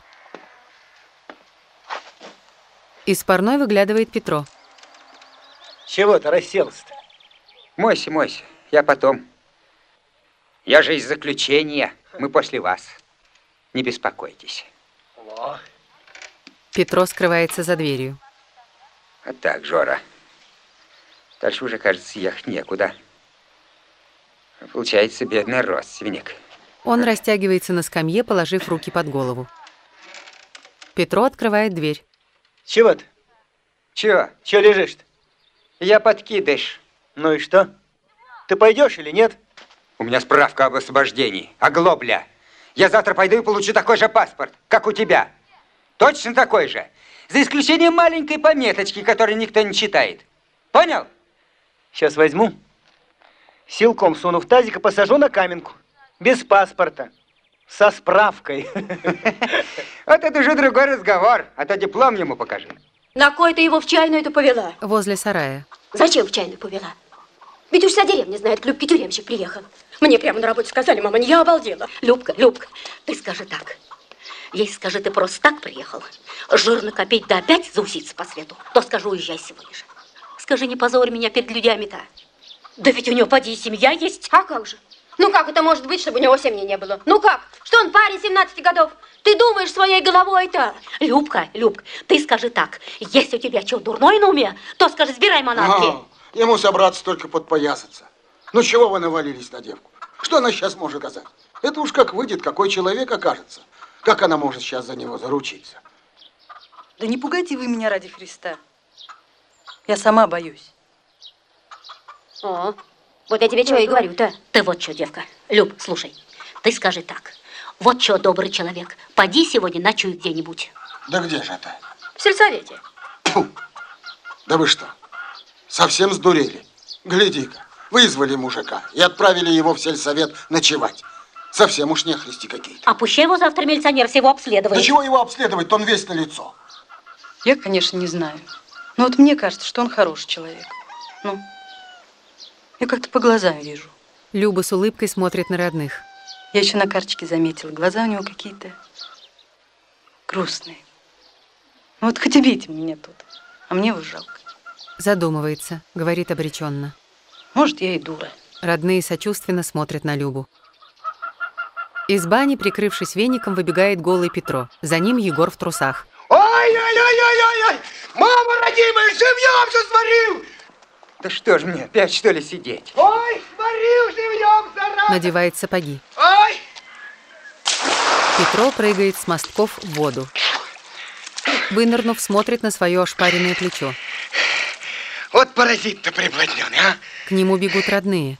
Из парной выглядывает Петро. Чего ты расселся-то? Мойся, мойся. Я потом. Я же из заключения. Мы после вас. Не беспокойтесь. Во. Петро скрывается за дверью. А так, Жора. Дальше уже, кажется, ехать некуда. Получается, бедный родственник. Он растягивается на скамье, положив руки под голову. Петро открывает дверь. Чего ты? Чего? Чего лежишь-то? Я подкидыш. Ну и что? Ты пойдешь или нет? У меня справка об освобождении. Оглобля. Я завтра пойду и получу такой же паспорт, как у тебя. Точно такой же. За исключением маленькой пометочки, которую никто не читает. Понял? Сейчас возьму. Силком суну в тазик и посажу на каменку. Без паспорта. Со справкой. Вот это уже другой разговор. А то диплом ему покажи. На кой ты его в чайную-то повела? Возле сарая. Зачем в чайную повела? Ведь уж вся деревня знает, Любке тюремщик приехал. Мне прямо на работе сказали, мама, я обалдела. Любка, ты скажи так. Если скажи, ты просто так приехал, жирно копить да опять зауситься по свету, то скажу, уезжай сегодня же. Скажи, не позорь меня перед людьми-то. Да ведь у него, поди, и семья есть. А как же? Ну как это может быть, чтобы у него семьи не было? Ну как? Что он парень 17 годов? Ты думаешь своей головой-то? Любка, ты скажи так. Если у тебя что, дурное на уме, то скажи, сбирай манатки. Ему собраться только подпоясаться. Ну чего вы навалились на девку? Что она сейчас может сказать? Это уж как выйдет, какой человек окажется. Как она может сейчас за него заручиться? Да не пугайте вы меня ради Христа. Я сама боюсь. О, вот я тебе что и говорю-то. Ты вот что, девка. Люб, слушай, ты скажи так. Вот что, добрый человек, поди сегодня ночуй где-нибудь. Да где же это? В сельсовете. Фу. Да вы что, совсем сдурели? Гляди-ка, вызвали мужика и отправили его в сельсовет ночевать. Совсем уж нехристи какие-то. А пусть его завтра милиционер всего обследует. Да чего его обследовать, он весь на лицо. Я, конечно, не знаю. Но вот мне кажется, что он хороший человек. Ну, я как-то по глазам вижу. Люба с улыбкой смотрит на родных. Я еще на карточке заметила. Глаза у него какие-то грустные. Ну вот хоть убейте меня тут, а мне его жалко. Задумывается, говорит обреченно. Может, я и дура. Родные сочувственно смотрят на Любу. Из бани, прикрывшись веником, выбегает голый Петро. За ним Егор в трусах. Ой-ой-ой-ой-ой! Мама родимая, живьем же сварил! Да что ж мне, опять что ли сидеть? Ой, сварил живьем, зараза! Надевает сапоги. Ой! Петро прыгает с мостков в воду. Вынырнув, смотрит на свое ошпаренное плечо. Вот паразит-то приблотненный, а? К нему бегут родные.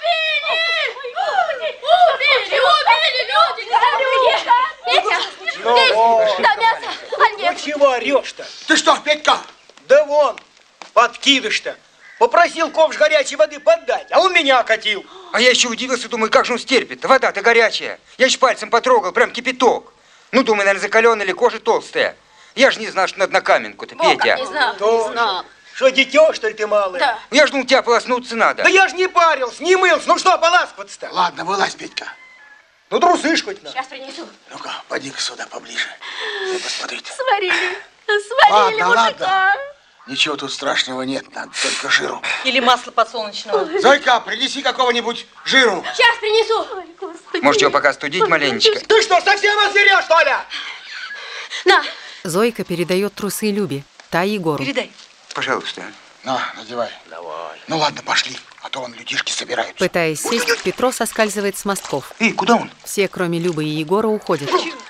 Да, мясо, а нет. Ну чего орешь-то? Ты что, Петька? Да вон, подкидыш-то. Попросил ковш горячей воды поддать, а он меня окатил. А я еще удивился, думаю, как же он стерпит? Вода-то горячая. Я ж пальцем потрогал, прям кипяток. Ну, думаю, наверное, закаленная или кожа толстая. Я ж не знал, что надо на каменку-то, Петя. Не знал. Что, дитё, что ли, ты малый? Да. Я ж думал, тебя полоснуться надо. Да я ж не парился, не мылся. Ну что, поласкиваться-то? Ладно, вылазь, Петька. Ну, трусышь хоть на. Сейчас принесу. Ну-ка, поди-ка сюда поближе. Ну, посмотрите. Сварили Ладно, мужика. ладно. Ничего тут страшного нет, надо только жиру. Или масло подсолнечного. Зойка, принеси какого-нибудь жиру. Сейчас принесу. Ой, Господи. Может, его пока студить маленечко? Ты что, совсем озверел, что ли? На. Зойка передает трусы Любе, та Егору. Передай. Пожалуйста. На, надевай. Давай. Ну ладно, пошли, а то вон людишки собираются. Пытаясь сесть, Петро соскальзывает с мостков. Эй, куда он? Все, кроме Любы и Егора, уходят.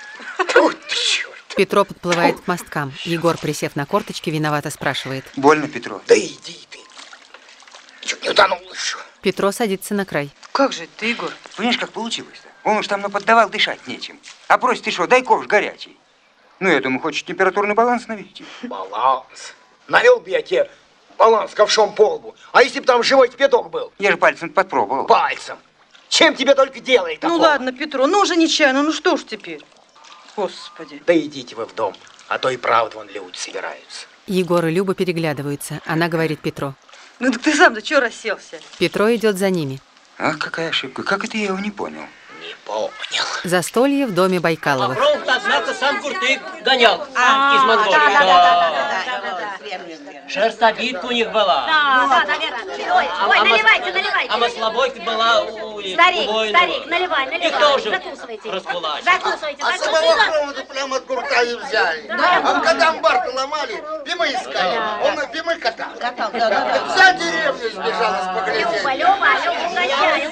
Петро подплывает к мосткам. Егор, присев на корточки, виновато спрашивает. Больно, Петро? Да иди ты. Чуть не утонул еще. Петро садится на край. Как же ты, Егор? Понимаешь, как получилось-то? Он уж там наподдавал, дышать нечем. А просит, ты что, дай ковш горячий. Ну, я думаю, хочешь температурный баланс навести? Баланс? Навел бы я тебе баланс ковшом по лбу. А если бы там живой кипяток был? Я же пальцем попробовал. Пальцем. Чем тебе только делает такого? Ну ладно, Петро, ну уже нечаянно, ну что ж теперь? Господи. Да идите вы в дом, а то и правда вон люди собираются. Егор и Люба переглядываются. Она говорит Петро. Ну так ты сам-то чё расселся? Петро идет за ними. Ах, какая ошибка. Как это я его не понял? Не понял. Застолье в доме Байкаловых. Лавров, однако, сам Куртык гонял из Монголии. Шерстобитка у них была. Да, наверное. Ой, наливайте. А маслобойка была у Старик, наливай. Их тоже Закусывайте. раскулачили. А самого хрома-то прямо от курка и взяли. А когда амбар ломали, Пима искали. Он на Пимы катал. Вся деревня сбежала с поглядеть. Люба, угощай.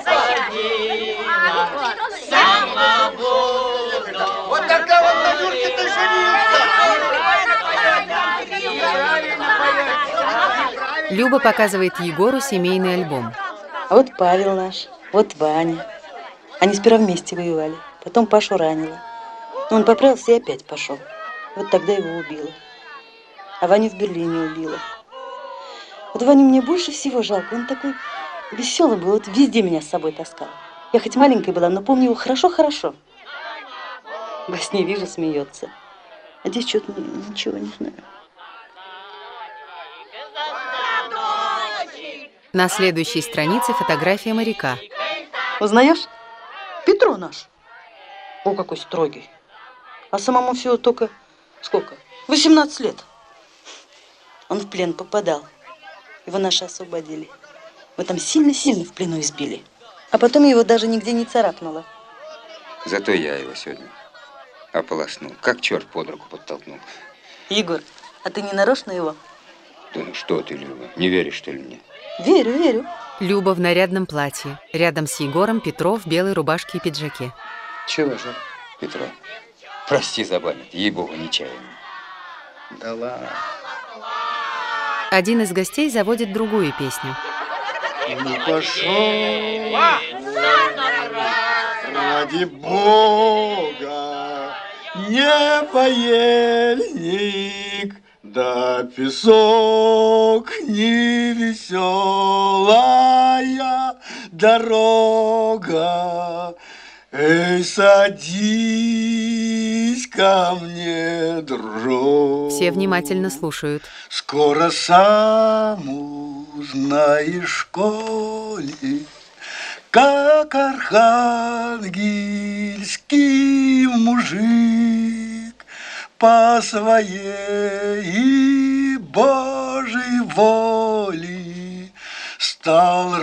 Вот тогда вот на Юрке ты женился. Люба показывает Егору семейный альбом. А вот Павел наш, вот Ваня. Они сперва вместе воевали, потом Пашу ранило. Но он поправился и опять пошел. Вот тогда его убило. А Ваню в Берлине убило. Вот Ваню мне больше всего жалко. Он такой веселый был, вот везде меня с собой таскал. Я хоть маленькая была, но помню его хорошо-хорошо. Во сне вижу, смеется. А здесь что-то ничего не знаю. На следующей странице фотография моряка. Узнаешь? Петро наш. О, какой строгий. А самому всего только сколько? 18 лет. Он в плен попадал. Его наши освободили. Его там сильно-сильно в плену избили. А потом его даже нигде не царапнуло. Зато я его сегодня ополоснул. Как черт под руку подтолкнул. Егор, а ты не нарочно его? Да ну что ты, Люба, не веришь, что ли, мне? Верю. Люба в нарядном платье. Рядом с Егором Петро в белой рубашке и пиджаке. Чего же, Петро? Прости за память, ей-богу, нечаянно. Да ладно. Один из гостей заводит другую песню. Ну пошел, ради Бога, не поельник, да песок, не веселая дорога. Эй, садись ко мне, дружок. Все внимательно слушают. Скоро сам узнаешь в школе, как архангельский мужик по своей Божьей воле стал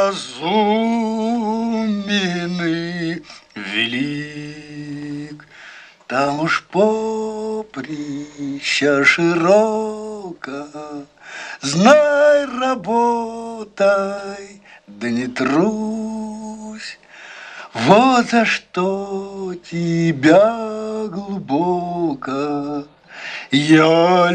разумен и велик. Там уж поприща широко, знай, работай, да не трусь. Вот за что тебя глубоко я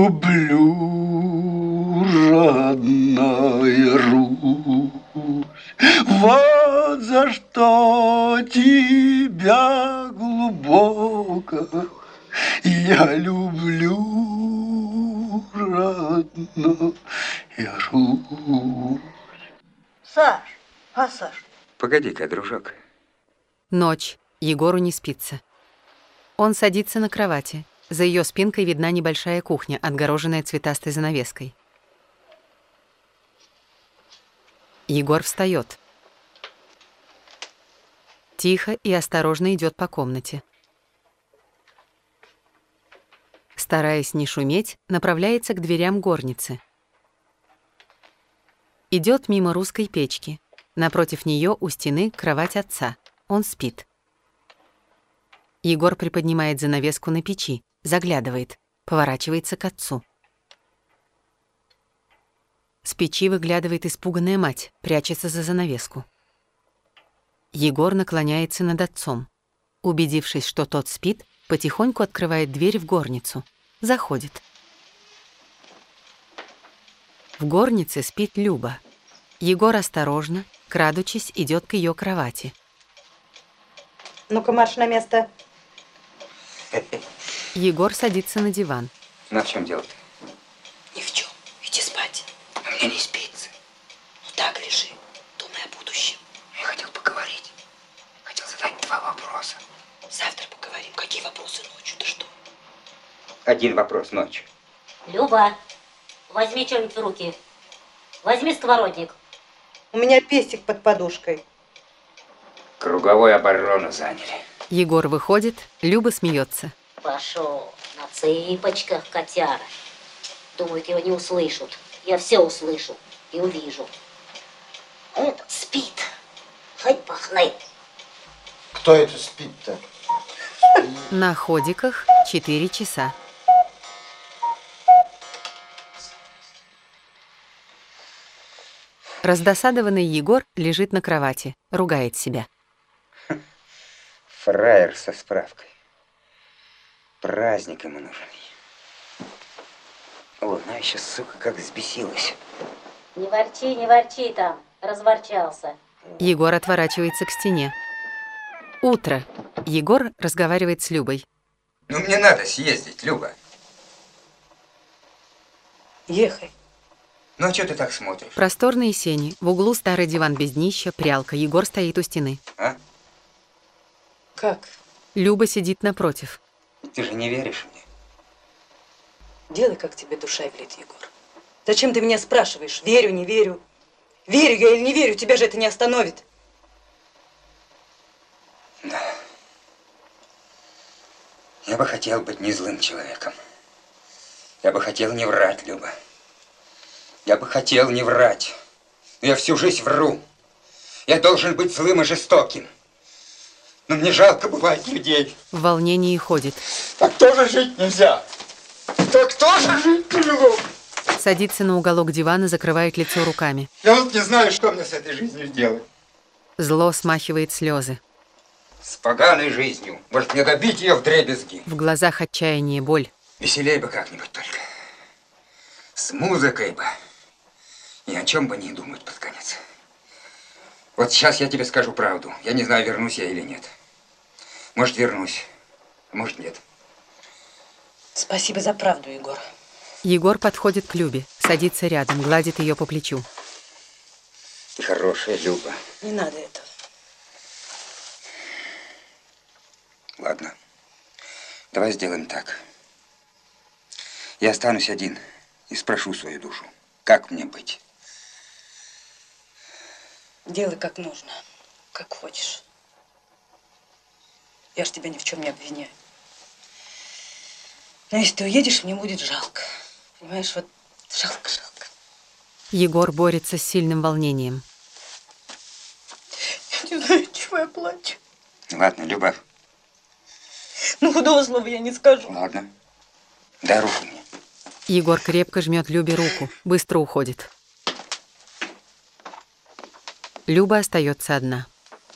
люблю, родная Русь. Вот за что тебя глубоко я люблю, родная Русь. Саш, Саш? Погоди-ка, дружок. Ночь. Егору не спится. Он садится на кровати. За ее спинкой видна небольшая кухня, отгороженная цветастой занавеской. Егор встает. Тихо и осторожно идет по комнате. Стараясь не шуметь, направляется к дверям горницы. Идет мимо русской печки. Напротив нее у стены кровать отца. Он спит. Егор приподнимает занавеску на печи, заглядывает, поворачивается к отцу. С печи выглядывает испуганная мать, прячется за занавеску. Егор наклоняется над отцом. Убедившись, что тот спит, потихоньку открывает дверь в горницу. Заходит. В горнице спит Люба. Егор осторожно, крадучись, идет к ее кровати. Ну-ка, марш на место. Егор садится на диван. Ну, а в чем дело-то? Ни в чем. Иди спать. А мне не спится. Так лежи, думай о будущем. Я хотел поговорить. Хотел задать 2 вопроса. Завтра поговорим. Какие вопросы ночью? Ты что? 1 вопрос ночью. Люба, возьми что-нибудь в руки. Возьми сковородник. У меня пестик под подушкой. Круговую оборону заняли. Егор выходит, Люба смеется. Пошел на цыпочках, котяра. Думают, его не услышат. Я все услышу и увижу. Этот спит. Хоть пахнет. Кто это спит-то? На ходиках 4 часа. Раздосадованный Егор лежит на кровати, ругает себя. Фраер со справкой. Праздник ему нужен. О, она еще, сука, как взбесилась. Не ворчи там. Разворчался. Егор отворачивается к стене. Утро. Егор разговаривает с Любой. Ну, мне надо съездить, Люба. Ехай. Ну, а что ты так смотришь? Просторные сени. В углу старый диван без днища, прялка. Егор стоит у стены. А? Как? Люба сидит напротив. Ты же не веришь мне? Делай, как тебе душа велит, Егор. Зачем ты меня спрашиваешь? Верю, не верю. Верю я или не верю, тебя же это не остановит. Да. Я бы хотел быть не злым человеком. Я бы хотел не врать, Люба. Я бы хотел не врать. Но я всю жизнь вру. Я должен быть злым и жестоким. Но мне жалко бывает людей. В волнении ходит. Так тоже жить нельзя. Так тоже жить тяжело. Садится на уголок дивана, закрывает лицо руками. Я вот не знаю, что мне с этой жизнью делать. Зло смахивает слезы. С поганой жизнью. Может, мне добить ее вдребезги? В глазах отчаяние, боль. Веселей бы как-нибудь только. С музыкой бы. Ни о чем бы не думать под конец. Вот сейчас я тебе скажу правду. Я не знаю, вернусь я или нет. Может, вернусь, а может, нет. Спасибо за правду, Егор. Егор подходит к Любе, садится рядом, гладит ее по плечу. Ты хорошая, Люба. Не надо этого. Ладно. Давай сделаем так. Я останусь один и спрошу свою душу. Как мне быть? Делай как нужно, как хочешь. Я ж тебя ни в чем не обвиняю. Но если ты уедешь, мне будет жалко. Понимаешь, вот жалко. Егор борется с сильным волнением. Я не знаю, чего я плачу. Ладно, Люба. Ну, худого слова я не скажу. Ладно. Дай руку мне. Егор крепко жмет Любе руку, быстро уходит. Люба остается одна.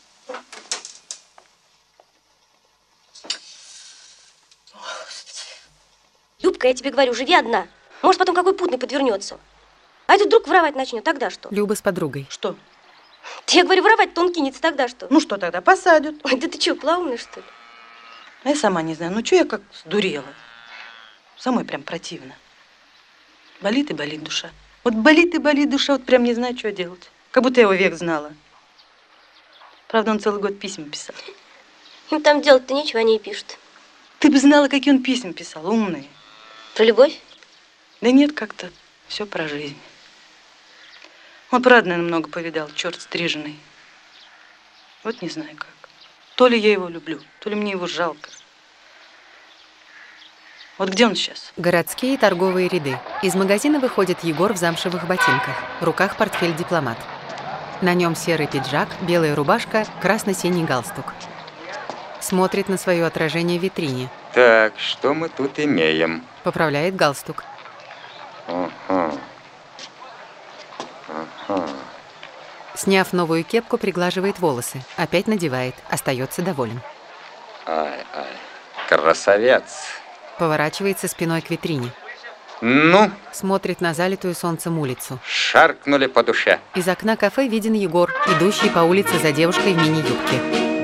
Любка, я тебе говорю, живи одна. Может, потом какой путный подвернется. А этот вдруг воровать начнет, тогда что? Люба с подругой. Что? Я говорю, воровать-то он кинется, тогда что? Ну что тогда, посадят. Ой, да ты что, плавная, что ли? А я сама не знаю, ну что я как сдурела. Самой прям противно. Болит и болит душа. Вот болит и болит душа, вот прям не знаю, что делать. Как будто я его век знала. Правда, он целый год письма писал. Им там делать-то нечего, они и пишут. Ты бы знала, какие он письма писал, умные. Про любовь? Да нет, как-то все про жизнь. Он, правда, наверное, много повидал, черт стриженный. Вот не знаю как. То ли я его люблю, то ли мне его жалко. Вот где он сейчас? Городские торговые ряды. Из магазина выходит Егор в замшевых ботинках. В руках портфель «Дипломат». На нем серый пиджак, белая рубашка, красно-синий галстук. Смотрит на свое отражение в витрине. Так, что мы тут имеем? Поправляет галстук. Ага. Сняв новую кепку, приглаживает волосы. Опять надевает. Остается доволен. Ай, красавец. Поворачивается спиной к витрине. Ну? Смотрит на залитую солнцем улицу. Шаркнули по душе. Из окна кафе виден Егор, идущий по улице за девушкой в мини-юбке.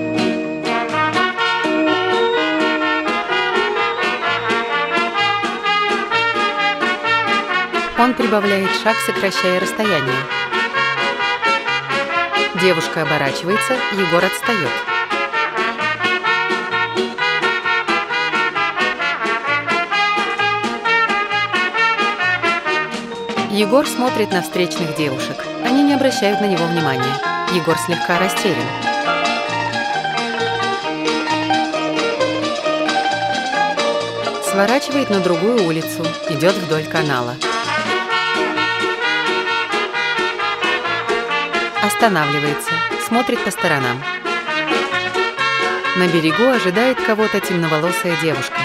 Он прибавляет шаг, сокращая расстояние. Девушка оборачивается, Егор отстает. Егор смотрит на встречных девушек. Они не обращают на него внимания. Егор слегка растерян. Сворачивает на другую улицу, идет вдоль канала. Останавливается, смотрит по сторонам. На берегу ожидает кого-то темноволосая девушка.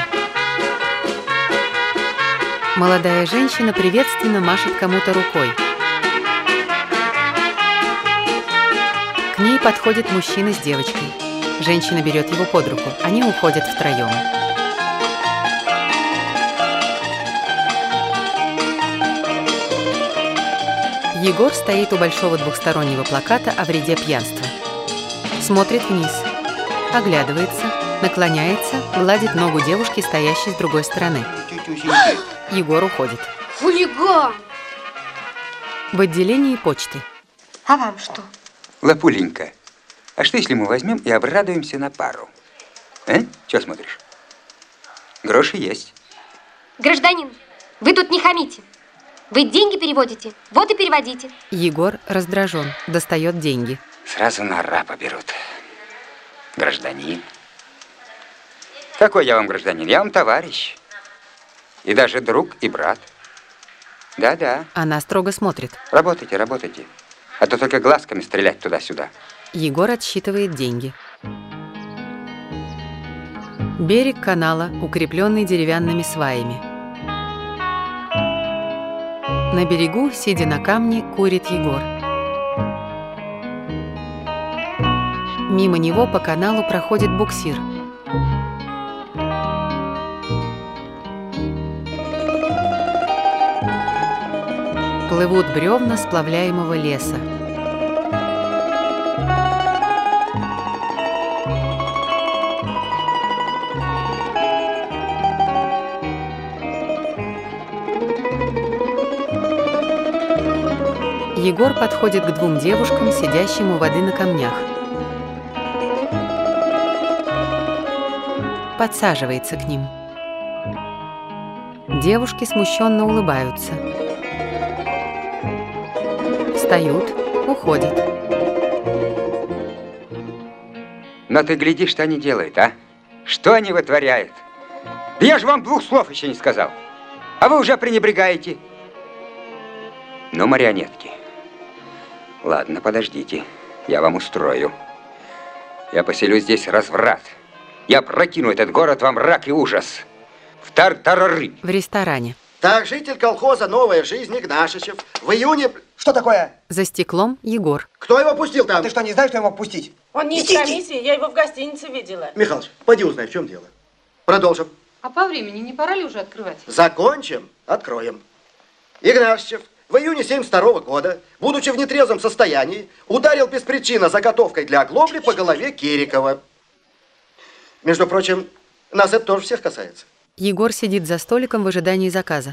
Молодая женщина приветственно машет кому-то рукой. К ней подходит мужчина с девочкой. Женщина берет его под руку. Они уходят втроем. Егор стоит у большого двухстороннего плаката о вреде пьянства. Смотрит вниз. Оглядывается, наклоняется, гладит ногу девушки, стоящей с другой стороны. Егор уходит. Хулиган! В отделении почты. А вам что? Лапуленька, а что если мы возьмем и обрадуемся на пару? Чего смотришь? Гроши есть. Гражданин, вы тут не хамите. Вы деньги переводите, вот и переводите. Егор раздражен, достает деньги. Сразу на рапа берут. Гражданин. Какой я вам гражданин? Я вам товарищ. И даже друг и брат. Да-да. Она строго смотрит. Работайте, работайте. А то только глазками стрелять туда-сюда. Егор отсчитывает деньги. Берег канала, укрепленный деревянными сваями. На берегу, сидя на камне, курит Егор. Мимо него по каналу проходит буксир. Плывут бревна сплавляемого леса. Егор подходит к двум девушкам, сидящим у воды на камнях. Подсаживается к ним. Девушки смущенно улыбаются. Встают, уходят. Но ты гляди, что они делают, а? Что они вытворяют? Да я же вам 2 слов еще не сказал. А вы уже пренебрегаете. Ну, марионетки. Ладно, подождите. Я вам устрою. Я поселю здесь разврат. Я прокину этот город во мрак и ужас. В тартарары. В ресторане. Так, житель колхоза «Новая жизнь» Игнашичев в июне... Что такое? За стеклом Егор. Кто его пустил там? Ты что, не знаешь, кто его пустить? Он не из комиссии, я его в гостинице видела. Михалыч, пойди узнай, в чем дело. Продолжим. А по времени не пора ли уже открывать? Закончим, откроем. Игнашичев в июне 1972 года, будучи в нетрезвом состоянии, ударил без причины заготовкой для оглобли по голове Кирикова. Между прочим, нас это тоже всех касается. Егор сидит за столиком в ожидании заказа.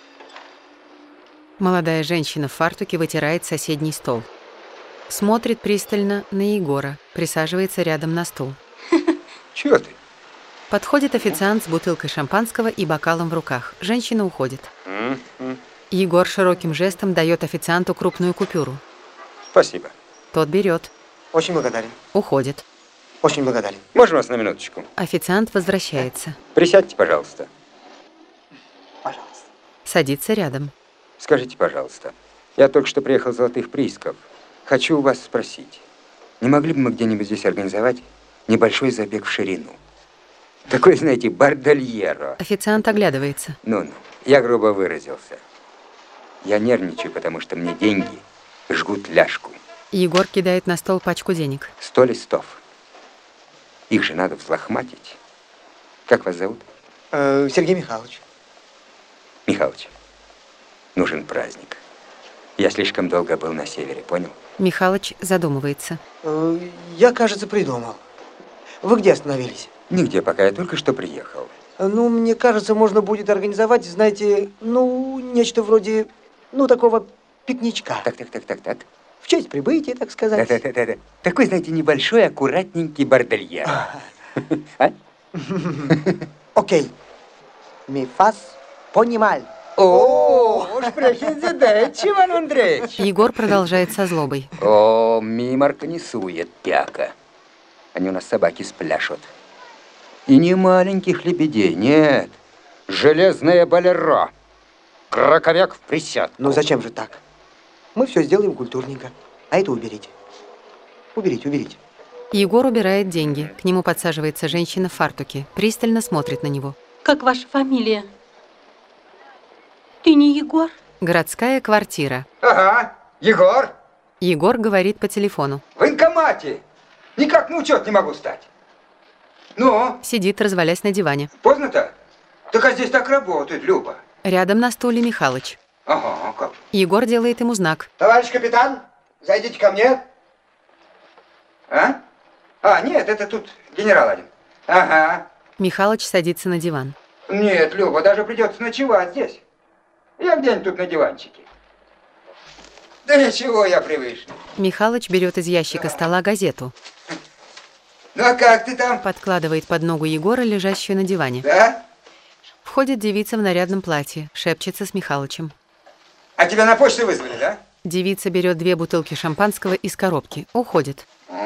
Молодая женщина в фартуке вытирает соседний стол. Смотрит пристально на Егора, присаживается рядом на стул. Чего ты? Подходит официант с бутылкой шампанского и бокалом в руках. Женщина уходит. Егор широким жестом дает официанту крупную купюру. Спасибо. Тот берет. Очень благодарен. Уходит. Очень благодарен. Можно вас на минуточку? Официант возвращается. Присядьте, пожалуйста. Пожалуйста. Садится рядом. Скажите, пожалуйста, я только что приехал с Золотых приисков. Хочу у вас спросить, не могли бы мы где-нибудь здесь организовать небольшой забег в ширину? Такой, знаете, бордельеро. Официант оглядывается. Ну-ну, я грубо выразился. Я нервничаю, потому что мне деньги жгут ляжку. Егор кидает на стол пачку денег. 100 листов. Их же надо взлохматить. Как вас зовут? Сергей Михайлович. Михайлович, нужен праздник. Я слишком долго был на севере, понял? Михалыч задумывается. Я, кажется, придумал. Вы где остановились? Нигде пока, я только что приехал. Ну, мне кажется, можно будет организовать, знаете, ну, нечто вроде, ну, такого пикничка. Так. В честь прибытия, так сказать. Да. Такой, знаете, небольшой, аккуратненький бордельер. Окей. Mi faz понималь. О, президент, Иван Андреевич. Егор продолжает со злобой. О, миморка не сует, пяка. Они у нас собаки спляшут. И не маленьких лебедей, нет. Железное болеро. Краковяк в присядку. Ну зачем же так? Мы все сделаем культурненько. А это уберите. Уберите. Егор убирает деньги. К нему подсаживается женщина в фартуке. Пристально смотрит на него. Как ваша фамилия? Ты не Егор? Городская квартира. Ага, Егор. Егор говорит по телефону. В военкомате. Никак на учет не могу стать. Ну? Сидит, развалясь на диване. Поздно-то? Так а здесь так работает, Люба. Рядом на стуле Михалыч. Ага, как? Егор делает ему знак. Товарищ капитан, зайдите ко мне. А? Нет, это тут генерал один. Ага. Михалыч садится на диван. Нет, Люба, даже придется ночевать здесь. Я где-нибудь тут на диванчике. Да ничего, я привычный. Михалыч берет из ящика стола газету. Ну а как ты там? Подкладывает под ногу Егора, лежащую на диване. Да? Входит девица в нарядном платье, шепчется с Михалычем. А тебя на почту вызвали, да? Девица берет 2 бутылки шампанского из коробки. Уходит.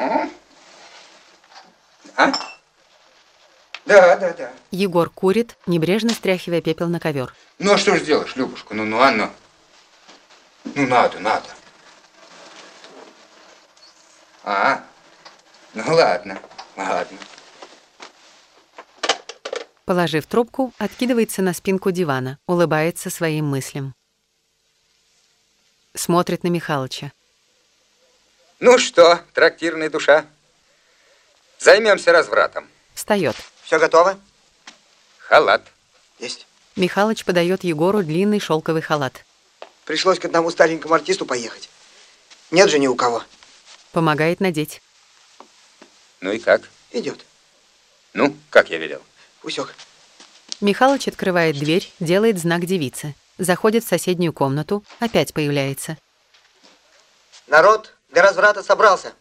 А? Да. Егор курит, небрежно стряхивая пепел на ковер. Ну а что ж сделаешь, Любушка? Ну, Анна. Ну, надо. Ну, ладно. Положив трубку, откидывается на спинку дивана, улыбается своим мыслям. Смотрит на Михалыча. Ну что, трактирная душа, займемся развратом. Встает. Все готово? Халат. Есть. Михалыч подает Егору длинный шелковый халат. Пришлось к одному старенькому артисту поехать. Нет же ни у кого. Помогает надеть. Ну и как? Идет. Ну, как я велел? Усек. Михалыч открывает дверь, делает знак девице. Заходит в соседнюю комнату, опять появляется. Народ для разврата собрался.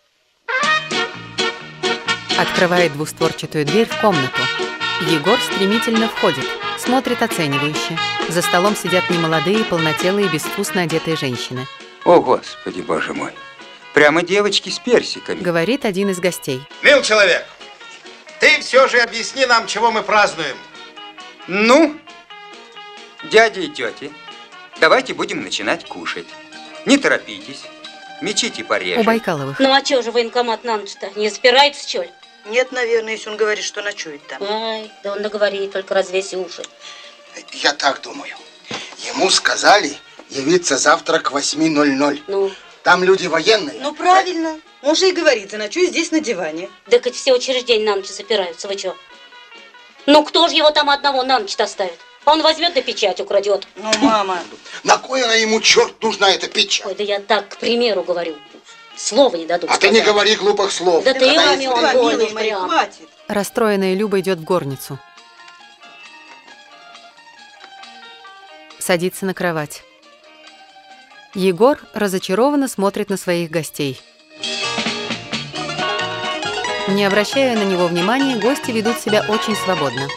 Открывает двустворчатую дверь в комнату. Егор стремительно входит, смотрит оценивающе. За столом сидят немолодые, полнотелые, безвкусно одетые женщины. О, Господи, Боже мой. Прямо девочки с персиками. Говорит один из гостей. Мил человек, ты все же объясни нам, чего мы празднуем. Ну, дяди и тети, давайте будем начинать кушать. Не торопитесь, мечите пореже. У Байкаловых. Ну а чё же военкомат на ночь-то? Не запирается, чё ли? Нет, наверное, если он говорит, что ночует там. Ай, да он наговорит, только развесь уши. Я так думаю. Ему сказали явиться завтра к 8:00. Ну? Там люди военные. Ну, правильно. Он же и говорит, заночую здесь на диване. Да хоть все учреждения на ночь запираются, вы чё? Ну кто же его там одного на ночь оставит? Он возьмет да печать украдет. Ну, мама. На кой она ему, черт, нужна эта печать? Ой, да я так, к примеру, говорю. Слова не дадут. А сказать. ты не говори глупых слов. Да ты, маме, он милый мой, хватит. Расстроенная Люба идет в горницу. Садится на кровать. Егор разочарованно смотрит на своих гостей. Не обращая на него внимания, гости ведут себя очень свободно.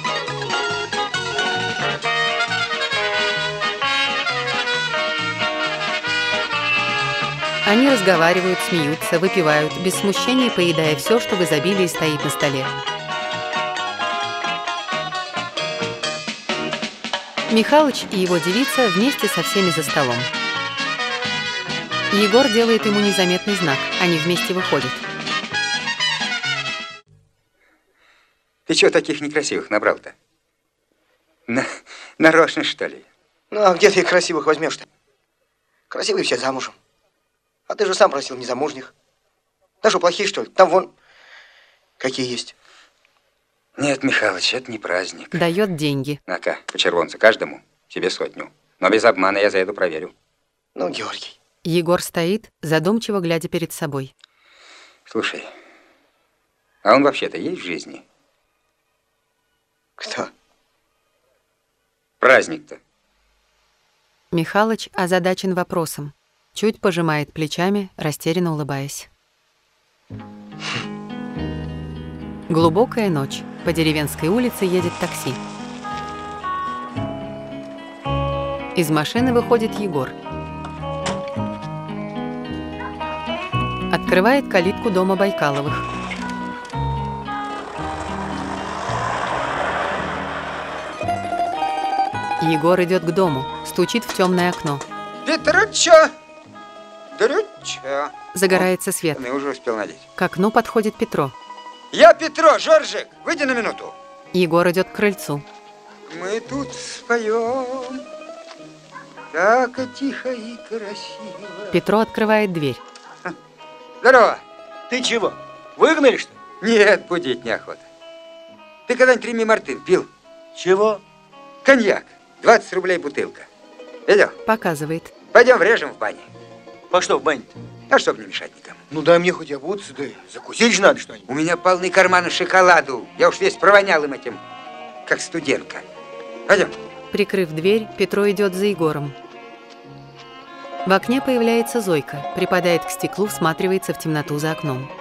Они разговаривают, смеются, выпивают, без смущения поедая все, что в изобилии стоит на столе. Михалыч и его девица вместе со всеми за столом. Егор делает ему незаметный знак, они вместе выходят. Ты чего таких некрасивых набрал-то? Нарочно, что ли? Ну, а где ты их красивых возьмешь-то? Красивые все замужем. А ты же сам просил незамужних. Да что, плохие, что ли? Там вон какие есть. Нет, Михалыч, это не праздник. Дает деньги. На-ка, по червонцу каждому, тебе 100. Но без обмана я заеду проверю. Ну, Георгий. Егор стоит, задумчиво глядя перед собой. Слушай, а он вообще-то есть в жизни? Кто? Праздник-то. Михалыч озадачен вопросом. Чуть пожимает плечами, растерянно улыбаясь. Глубокая ночь. По деревенской улице едет такси. Из машины выходит Егор. Открывает калитку дома Байкаловых. Егор идет к дому, стучит в темное окно. Петручо! Дрючо! Загорается свет. Я уже успел надеть. К окну подходит Петро. Я Петро, Жоржик, выйди на минуту. Егор идет к крыльцу. Мы тут споем, так тихо и красиво. Петро открывает дверь. Здорово. Ты чего, выгнали, что ли? Нет, будить неохота. Ты когда-нибудь Реми Мартын пил? Чего? Коньяк. 20 рублей бутылка. Видел? Показывает. Пойдем врежем в бане. По что в бане-то? А чтоб не мешать никому. Ну дай мне хоть обуться, да закусить же надо что-нибудь. У меня полны карманы шоколаду. Я уж весь провонял им этим, как студентка. Пойдем. Прикрыв дверь, Петро идет за Егором. В окне появляется Зойка, припадает к стеклу, всматривается в темноту за окном.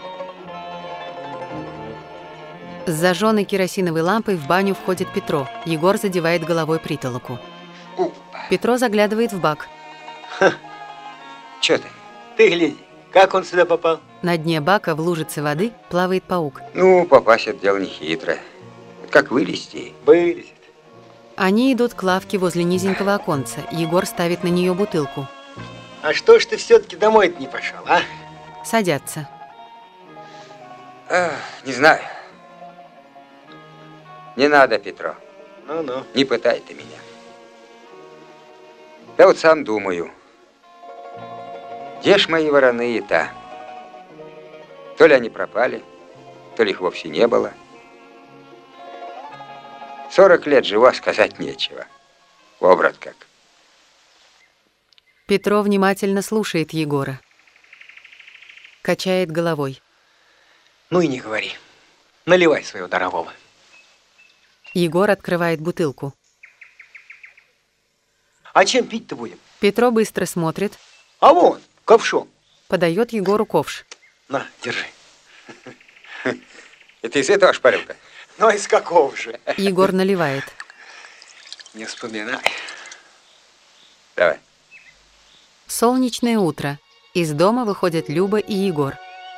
С зажженной керосиновой лампой в баню входит Петро. Егор задевает головой притолоку. Петро заглядывает в бак. Чё ты? Ты гляди, как он сюда попал? На дне бака в лужице воды плавает паук. Ну, попасть это дело нехитрое. Как вылезти? Вылезет. Они идут к лавке возле низенького оконца. Егор ставит на нее бутылку. А что ж ты все-таки домой-то не пошел, а? Садятся. Не знаю. Не надо, Петро. Ну-ну. Не пытай ты меня. Я вот сам думаю. Где ж мои вороные-то? То ли они пропали, то ли их вовсе не было. 40 лет живу, а сказать нечего. Во, брат, как. Петро внимательно слушает Егора. Качает головой. Ну и не говори. Наливай своего дарового. Егор открывает бутылку. А чем пить-то будем? Петро быстро смотрит. А вон, ковшом. Подает Егору ковш. На, держи. Это из этого шпарилка? Ну, а из какого же? Егор наливает. Не вспоминай. Давай. Солнечное утро. Из дома выходят Люба и Егор.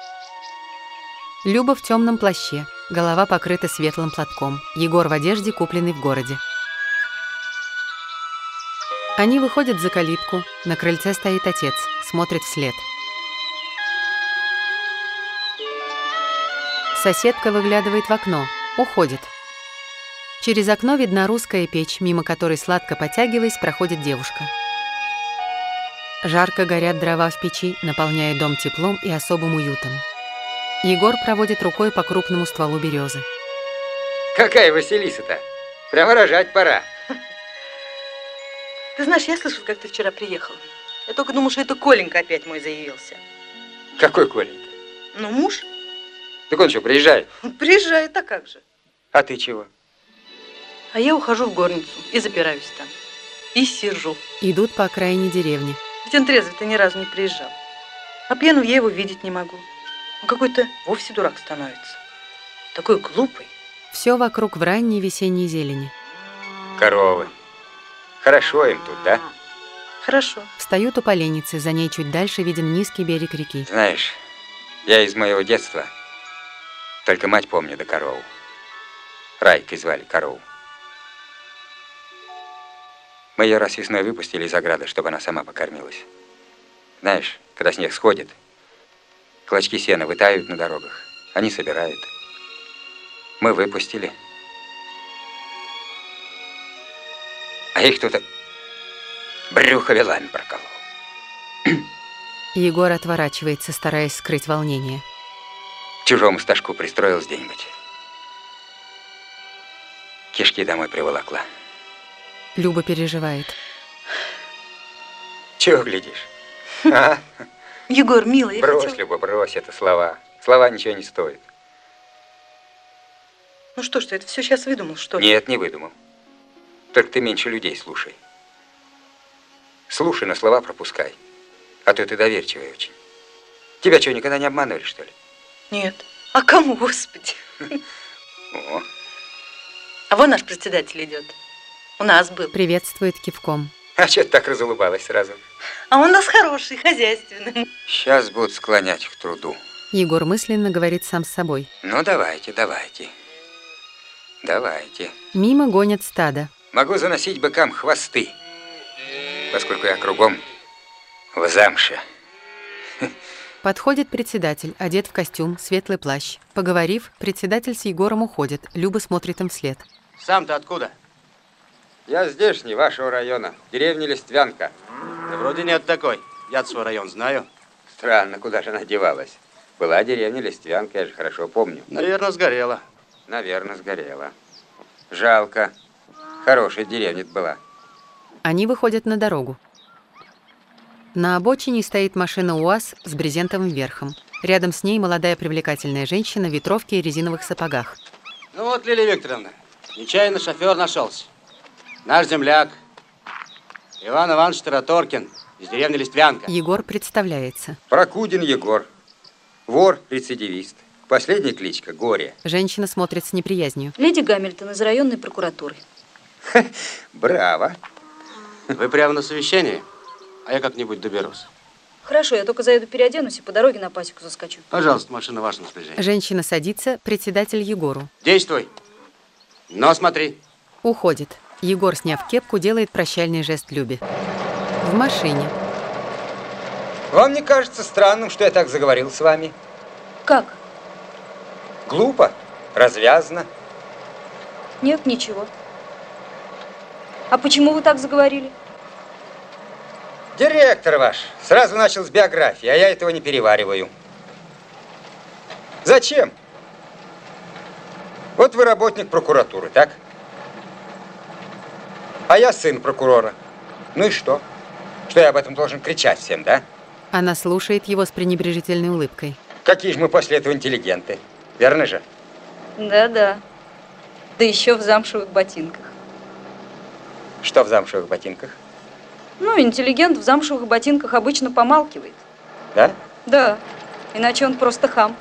Люба в темном плаще. Голова покрыта светлым платком. Егор в одежде, купленной в городе. Они выходят за калитку. На крыльце стоит отец. Смотрит вслед. Соседка выглядывает в окно. Уходит. Через окно видна русская печь, мимо которой, сладко потягиваясь, проходит девушка. Жарко горят дрова в печи, наполняя дом теплом и особым уютом. Егор проводит рукой по крупному стволу березы. Какая Василиса-то? Прямо рожать пора. Ты знаешь, я слышал, как ты вчера приехал. Я только думал, что это Коленька опять мой заявился. Какой Коленька? Ну, муж. Так он что, приезжает? Приезжает, а как же? А ты чего? А я ухожу в горницу и запираюсь там. И сижу. Идут по окраине деревни. Ведь он трезвый-то ни разу не приезжал. А пьяну я его видеть не могу. Он какой-то вовсе дурак становится. Такой глупый. Все вокруг в ранней весенней зелени. Коровы. Хорошо им тут, да? Хорошо. Встают у поленницы, за ней чуть дальше виден низкий берег реки. Знаешь, я из моего детства только мать помню да корову. Райкой звали корову. Мы ее раз весной выпустили из ограды, чтобы она сама покормилась. Знаешь, когда снег сходит, клочки сена вытают на дорогах. Они собирают. Мы выпустили. А их кто-то брюхо вилами проколол. Егор отворачивается, стараясь скрыть волнение. К чужому стажку пристроилась где-нибудь. Кишки домой приволокла. Люба переживает. Чего глядишь? А? Егор, милый, я Брось, хотела... Люба, брось, это слова. Слова ничего не стоят. Ну что ж ты, это все сейчас выдумал, что ли? Нет, не выдумал. Только ты меньше людей слушай. Слушай, но слова пропускай. А то ты доверчивый очень. Тебя что, никогда не обманывали, что ли? Нет. А кому, Господи? О. А вон наш председатель идет. У нас был. Приветствует кивком. А что ты так разулыбалась сразу? А он у нас хороший, хозяйственный. Сейчас будут склонять к труду. Егор мысленно говорит сам с собой. Ну, давайте, давайте. Давайте. Мимо гонят стадо. Могу заносить быкам хвосты, поскольку я кругом в замше. Подходит председатель, одет в костюм, светлый плащ. Поговорив, председатель с Егором уходит. Люба смотрит им вслед. Сам-то откуда? Я здешний, вашего района, деревня Листвянка. Да вроде нет такой. Я свой район знаю. Странно, куда же она девалась? Была деревня Листвянка, я же хорошо помню. Наверное, сгорела. Наверное, сгорела. Жалко. Хорошая деревня была. Они выходят на дорогу. На обочине стоит машина УАЗ с брезентовым верхом. Рядом с ней молодая привлекательная женщина в ветровке и резиновых сапогах. Ну вот, Лилия Викторовна, нечаянно шофер нашелся. Наш земляк. Иван Иванович Тараторкин из деревни Листвянка. Егор представляется. Прокудин Егор. Вор, рецидивист. Последняя кличка Горе. Женщина смотрит с неприязнью. Леди Гамильтон из районной прокуратуры. Браво. Вы прямо на совещании? А я как-нибудь доберусь. Хорошо, я только заеду переоденусь и по дороге на пасеку заскочу. Пожалуйста, машина в вашем распоряжении. Женщина садится, председатель Егору. Действуй. Но смотри. Уходит. Егор, сняв кепку, делает прощальный жест Любе. В машине. Вам не кажется странным, что я так заговорил с вами? Как? Глупо, развязно. Нет, ничего. А почему вы так заговорили? Директор ваш сразу начал с биографии, а я этого не перевариваю. Зачем? Вот вы работник прокуратуры, так? А я сын прокурора. Ну и что? Что я об этом должен кричать всем, да? Она слушает его с пренебрежительной улыбкой. Какие же мы после этого интеллигенты, верно же? Да-да. Да еще в замшевых ботинках. Что в замшевых ботинках? Ну, интеллигент в замшевых ботинках обычно помалкивает. Да? Да. Иначе он просто хам.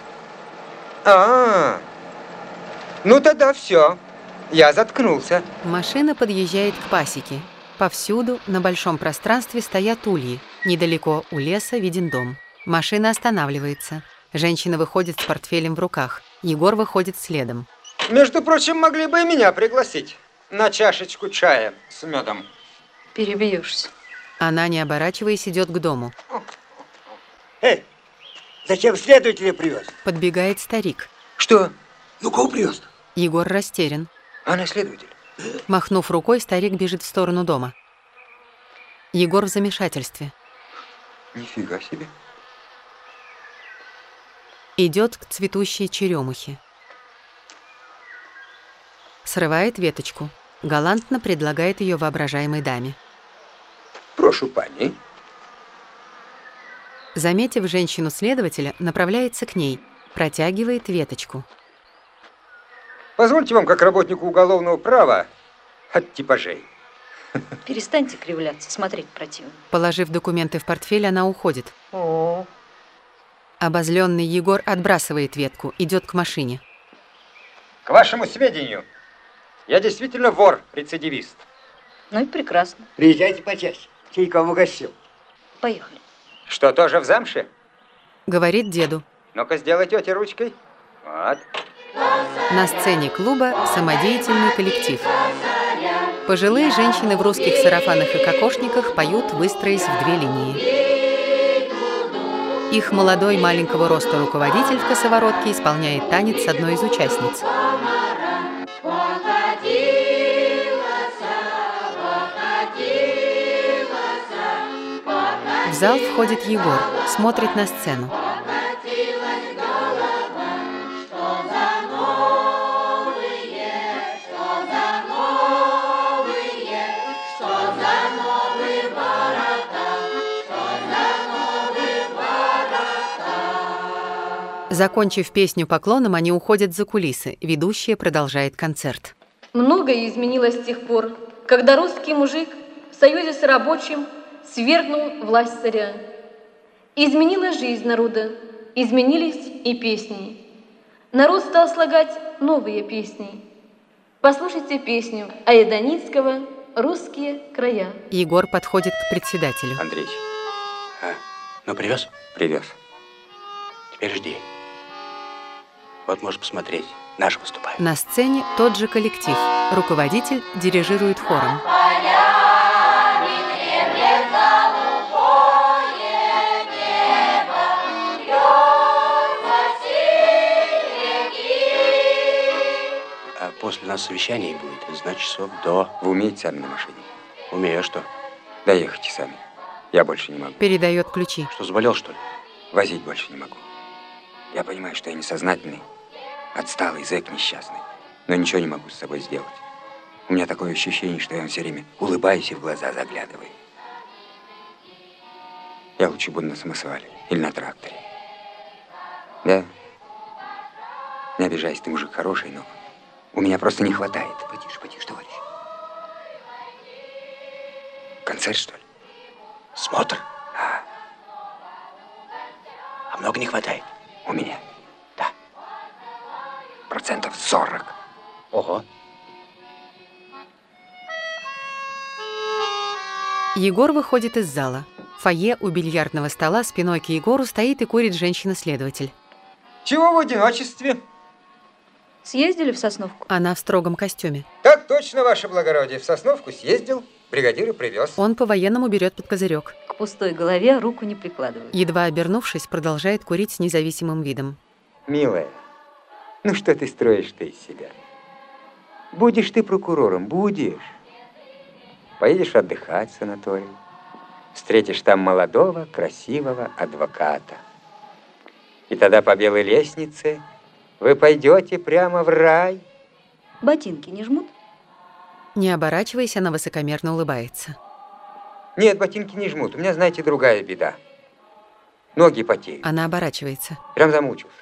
Ну тогда все. Я заткнулся. Машина подъезжает к пасеке. Повсюду на большом пространстве стоят ульи. Недалеко у леса виден дом. Машина останавливается. Женщина выходит с портфелем в руках. Егор выходит следом. Между прочим, могли бы и меня пригласить на чашечку чая с медом. Перебьешься. Она, не оборачиваясь, идет к дому. Эй, зачем следователя привез? Подбегает старик. Что? Ну, кого привез? Егор растерян. Она следователь. Махнув рукой, старик бежит в сторону дома. Егор в замешательстве. Нифига себе. Идет к цветущей черемухе. Срывает веточку. Галантно предлагает ее воображаемой даме. Прошу, пани. Заметив женщину-следователя, направляется к ней, протягивает веточку. Позвольте вам, как работнику уголовного права, от типажей. Перестаньте кривляться, смотреть противно. Положив документы в портфель, она уходит. Обозленный Егор отбрасывает ветку, идет к машине. К вашему сведению, я действительно вор, рецидивист. Ну и прекрасно. Приезжайте почаще. Чайком угостил. Поехали. Что, тоже в замше? Говорит деду. Ну-ка, сделай тете ручкой. Вот. На сцене клуба самодеятельный коллектив. Пожилые женщины в русских сарафанах и кокошниках поют, выстроясь в две линии. Их молодой маленького роста руководитель в косоворотке исполняет танец с одной из участниц. В зал входит Егор, смотрит на сцену. Закончив песню поклоном, они уходят за кулисы. Ведущая продолжает концерт. Многое изменилось с тех пор, когда русский мужик в союзе с рабочим свергнул власть царя. Изменилась жизнь народа, изменились и песни. Народ стал слагать новые песни. Послушайте песню Аида Ницкого «Русские края». Егор подходит к председателю. Андреич, ну привез? Привез. Теперь жди. Вот можешь посмотреть, наши выступают. На сцене тот же коллектив. Руководитель дирижирует хором. А после нас совещание будет, значит, часов до... Вы умеете сами на машине? Умею, а что? Доехайте сами. Я больше не могу. Передает ключи. Что, заболел, что ли? Возить больше не могу. Я понимаю, что я несознательный, отсталый зэк несчастный, но ничего не могу с собой сделать. У меня такое ощущение, что я все время улыбаюсь и в глаза заглядываю. Я лучше буду на самосвале или на тракторе. Да? Не обижайся, ты мужик хороший, но у меня просто не хватает. Потише, потише, товарищ. Концерт, что ли? Смотр. А много не хватает? У меня? Да. 40%. Ого. Егор выходит из зала. В фойе у бильярдного стола спиной к Егору стоит и курит женщина-следователь. Чего в одиночестве? Съездили в Сосновку? Она в строгом костюме. Так точно, ваше благородие. В Сосновку съездил, бригадира привез. Он по-военному берет под козырек. К пустой голове руку не прикладывает. Едва обернувшись, продолжает курить с независимым видом. Милая, ну что ты строишь-то из себя? Будешь ты прокурором, будешь. Поедешь отдыхать в санаторий. Встретишь там молодого, красивого адвоката. И тогда по белой лестнице вы пойдете прямо в рай. Ботинки не жмут? Не оборачиваясь, она высокомерно улыбается. Нет, ботинки не жмут. У меня, знаете, другая беда. Ноги потеют. Она оборачивается. Прям замучился.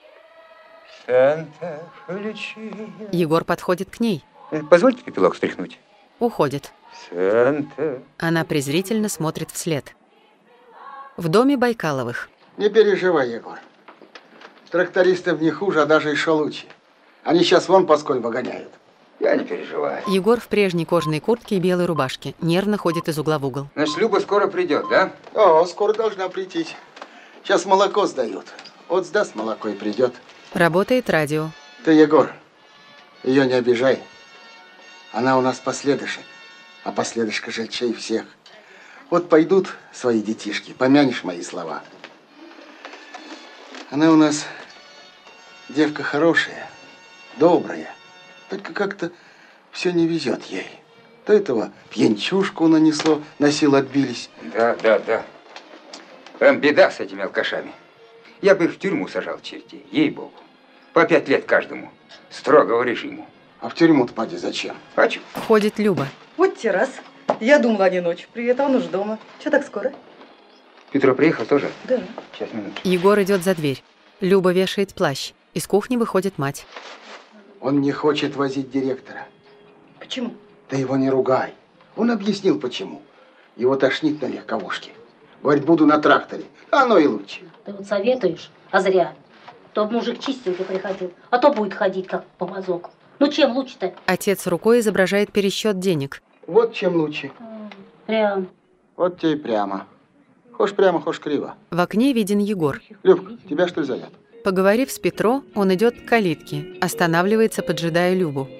Егор подходит к ней. Позвольте пепелок стряхнуть. Уходит. Санта. Она презрительно смотрит вслед. В доме Байкаловых. Не переживай, Егор. Трактористов не хуже, а даже еще лучше. Они сейчас вон поскольку выгоняют. Я не переживаю. Егор в прежней кожаной куртке и белой рубашке. Нервно ходит из угла в угол. Значит, Люба скоро придет, да? О, скоро должна прийти. Сейчас молоко сдают. Вот сдаст молоко и придет. Работает радио. Ты, Егор, ее не обижай. Она у нас последышек. А последышка жильчей всех. Вот пойдут свои детишки, помянешь мои слова. Она у нас девка хорошая, добрая. Только как-то все не везет ей. То этого пьянчушку нанесло, на силу отбились. Да. Прям беда с этими алкашами. Я бы их в тюрьму сажал, чертей, ей-богу. По 5 лет каждому. Строгого режиму. А в тюрьму-то, поди, зачем? Хочу. Входит Люба. Вот те раз. Я думала, они ночью приедут, а он уже дома. Че так скоро? Петро приехал тоже? Да. Сейчас, минуту. Егор идет за дверь. Люба вешает плащ. Из кухни выходит мать. Он не хочет возить директора. Почему? Да его не ругай. Он объяснил, почему. Его тошнит на легковушке. Говорит, буду на тракторе. Оно и лучше. Ты вот советуешь, а зря. То мужик чистенький приходил, а то будет ходить как по мазоку. Ну чем лучше-то? Отец рукой изображает пересчет денег. Вот чем лучше. Прям. Вот тебе и прямо. Хошь прямо, хошь криво. В окне виден Егор. Любка, тебя что ли зовут? Поговорив с Петро, он идет к калитке, останавливается, поджидая Любу.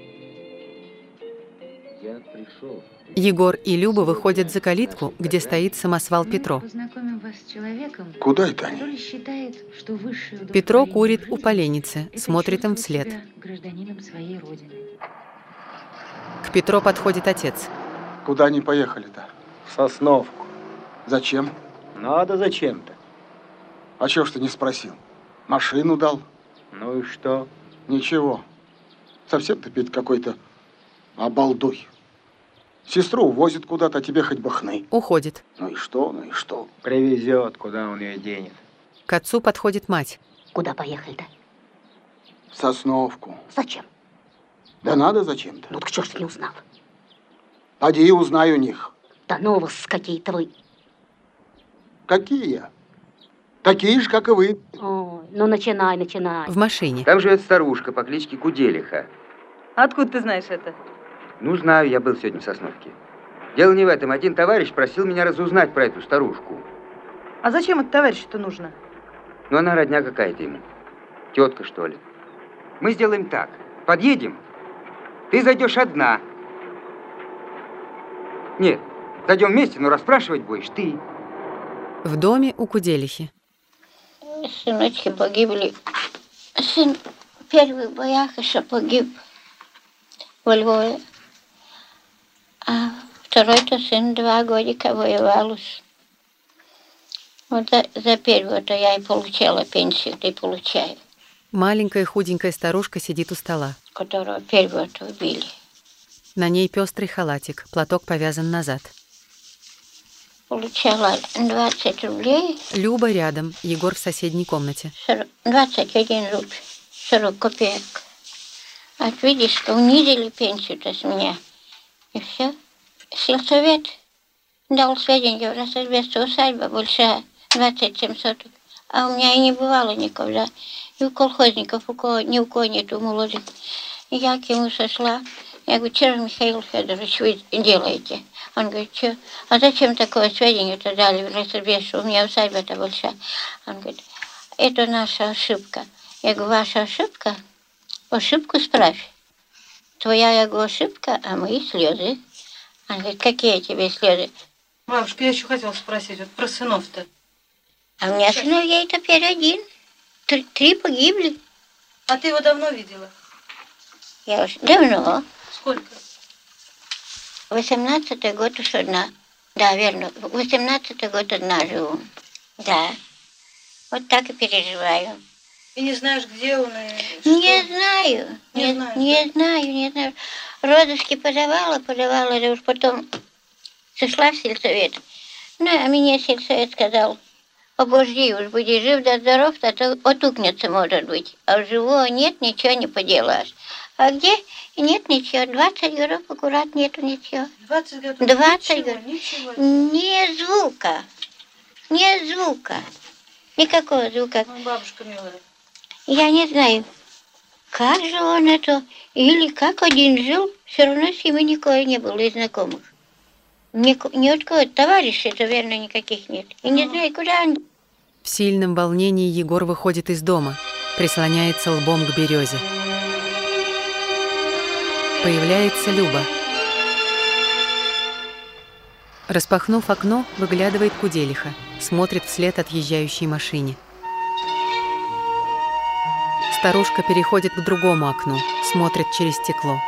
Я пришел. Егор и Люба выходят за калитку, где стоит самосвал Петро. Познакомим вас с человеком, куда это они? который считает, что высшее Петро курит у поленницы, смотрит им вслед. гражданином своей родины. К Петро подходит отец. Куда они поехали-то? В Сосновку. Зачем? Надо зачем-то. А чё ж ты не спросил? Машину дал. Ну и что? Ничего. Совсем ты, Петь, какой-то обалдуй. Сестру увозит куда-то, а тебе хоть бы хны. Уходит. Ну и что, ну и что? Привезет, куда он ее денет. К отцу подходит мать. Куда поехали-то? В Сосновку. Зачем? Да надо зачем-то. Ну так чё ж ты не узнал? Поди и узнай у них. Да ну вас какие-то вы. Какие я? Такие же, как и вы. Ой, ну начинай. В машине. Там живет старушка по кличке Куделиха. Откуда ты знаешь это? Ну, знаю, я был сегодня в Сосновке. Дело не в этом. Один товарищ просил меня разузнать про эту старушку. А зачем это товарищу-то нужно? Ну, она родня какая-то ему. Тетка, что ли. Мы сделаем так. Подъедем. Ты зайдешь одна. Нет, зайдем вместе, но расспрашивать будешь ты. В доме у Куделихи. Сыночки погибли. Сын в первых боях еще погиб во Львове. А второй-то сын 2 годика воевал уж. Вот за первого-то я и получала пенсию, ты получаю. Маленькая худенькая старушка сидит у стола. Которого первого-то убили. На ней пестрый халатик, платок повязан назад. Получала 20 рублей. Люба рядом, Егор в соседней комнате. 21 рубль, 40 копеек. А видишь, что унизили пенсию-то с меня. И все. Сельсовет дал сведения, в Рососбесте усадьба большая, 27 соток. А у меня и не бывало никогда. И у колхозников, ни у кого нету молодых. И я к нему сошла. Я говорю, что же, Михаил Федорович, вы делаете? Он говорит, что? А зачем такое сведение-то дали в Рососбесте? У меня усадьба-то большая. Он говорит, это наша ошибка. Я говорю, ваша ошибка? Ошибку справь. Твоя, я говорю, ошибка, а мои слезы. Он говорит, какие тебе слезы? Бабушка, я еще хотела спросить, вот про сынов-то. А у меня сыновей теперь 1. 3 погибли. А ты его давно видела? Я уж давно. Сколько? 18-й год уж одна. Да, верно. 18-й год одна живу. Да. Вот так и переживаю. И не знаешь, где он и Не знаю. Не знаю. Розыски подавала, да уж потом сошла в сельсовет. Ну, а мне сельсовет сказал, обожди, уж будешь жив да здоров, а то отукнется, может быть. А в живого нет, ничего не поделаешь. А где? Нет ничего. 20 горов аккурат нету ничего. 20 годов? 20 годов. Ничего. Ни звука. Ни звука. Никакого звука. Ну, бабушка милая. Я не знаю, как же он это, или как один жил, все равно с ним никого не было из знакомых. Ни от кого, товарищей-то, верно, никаких нет. И не знаю, куда он. В сильном волнении Егор выходит из дома, прислоняется лбом к березе. Появляется Люба. Распахнув окно, выглядывает Куделиха, смотрит вслед отъезжающей машине. Старушка переходит к другому окну, смотрит через стекло.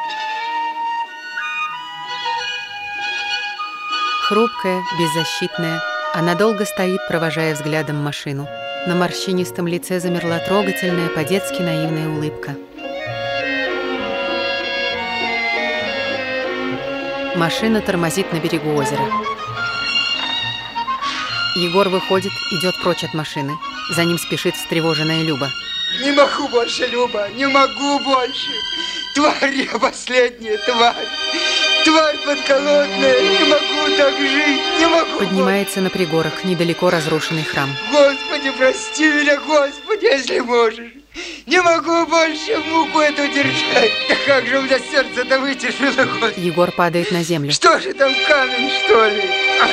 Хрупкая, беззащитная, она долго стоит, провожая взглядом машину. На морщинистом лице замерла трогательная, по-детски наивная улыбка. Машина тормозит на берегу озера. Егор выходит, идет прочь от машины. За ним спешит встревоженная Люба. Не могу больше, Люба, не могу больше. Тварь я последняя, тварь. Тварь подколодная, не могу так жить, не могу. Поднимается на пригорок, недалеко разрушенный храм. Господи, прости меня, Господи, если можешь. Не могу больше муку эту держать. Да как же у меня сердце-то вытерпело, Господи. Егор падает на землю. Что же там, камень, что ли?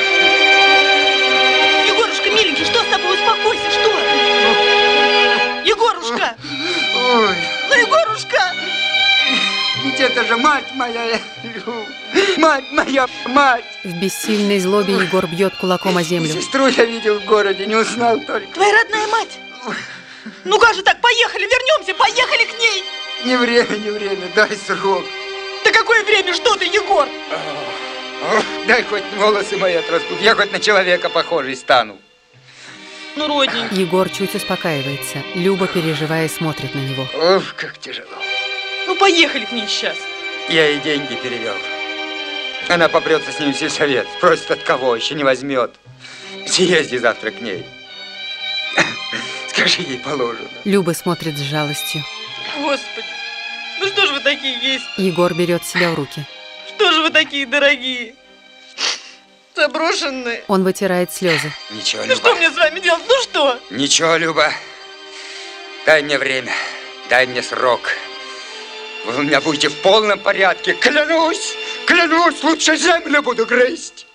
Егорушка, миленький, что с тобой? Успокойся, что? Егорушка! Ой. Ну, Егорушка! Ведь это же мать моя, мать моя, мать! В бессильной злобе Егор бьет кулаком о землю. Сестру я видел в городе, не узнал только. Твоя родная мать? Ну как же так, поехали, вернемся, поехали к ней! Не время, дай срок. Да какое время, что ты, Егор? Ох, дай хоть волосы мои отрастут, я хоть на человека похожий стану. Ну, родненький. Егор чуть успокаивается. Люба, переживая, смотрит на него. Ох, как тяжело. Ну, поехали к ней сейчас. Я ей деньги перевел. Она попрется с ним в сельсовет. Просит от кого, еще не возьмет. Съезди завтра к ней. Скажи, ей положено. Люба смотрит с жалостью. Господи, ну что же вы такие есть? Егор берет себя в руки. Что же вы такие дорогие? Заброшенные. Он вытирает слезы. Ничего, Ну Люба. что мне с вами делать? Ну что? Ничего, Люба. Дай мне время. Дай мне срок. Вы у меня будете в полном порядке. Клянусь! Клянусь, лучше землю буду грызть.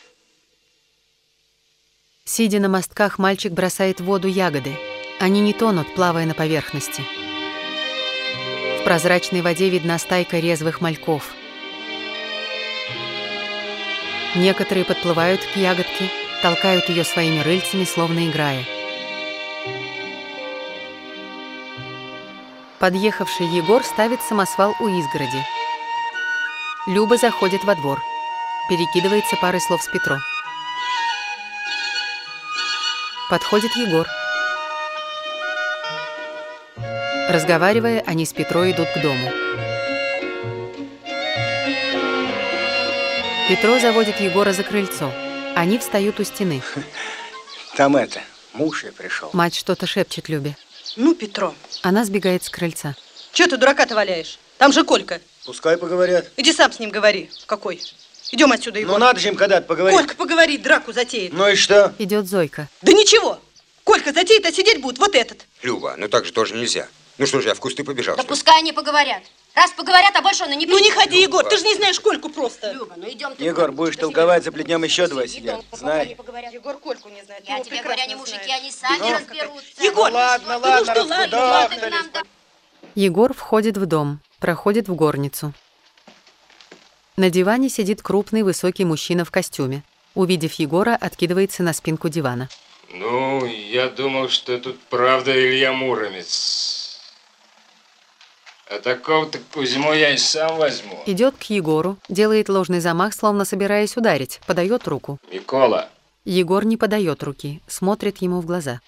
Сидя на мостках, мальчик бросает в воду ягоды. Они не тонут, плавая на поверхности. В прозрачной воде видна стайка резвых мальков. Некоторые подплывают к ягодке, толкают ее своими рыльцами, словно играя. Подъехавший Егор ставит самосвал у изгороди. Люба заходит во двор. Перекидывается парой слов с Петро. Подходит Егор. Разговаривая, они с Петро идут к дому. Петро заводит Егора за крыльцо. Они встают у стены. Там муж и пришел. Мать что-то шепчет Любе. Ну, Петро. Она сбегает с крыльца. Че ты дурака-то валяешь? Там же Колька. Пускай поговорят. Иди сам с ним говори. Какой? Идем отсюда, Егор. Ну надо же им когда-то поговорить. Колька поговорит, драку затеет. Ну и что? Идет Зойка. Да ничего. Колька затеет, а сидеть будет вот этот. Люба, ну так же тоже нельзя. Ну что же, я в кусты побежал. Да пускай они поговорят. Раз поговорят, а больше он и не Ну не придет. ходи, Егор, ты же не знаешь Кольку просто. Люба, ну идем ты. Егор, будешь толковать, за плетнем еще двое сидят. Знай. Егор Кольку не знает. Я тебе говорю, они мужики, они сами разберутся. Егор, ладно, ну что, ладно. Егор входит в дом, проходит в горницу. На диване сидит крупный высокий мужчина в костюме. Увидев Егора, откидывается на спинку дивана. Ну, я думал, что тут правда Илья Муромец. А такого-то Кузьму я и сам возьму. Идет к Егору, делает ложный замах, словно собираясь ударить, подает руку. Микола. Егор не подает руки, смотрит ему в глаза.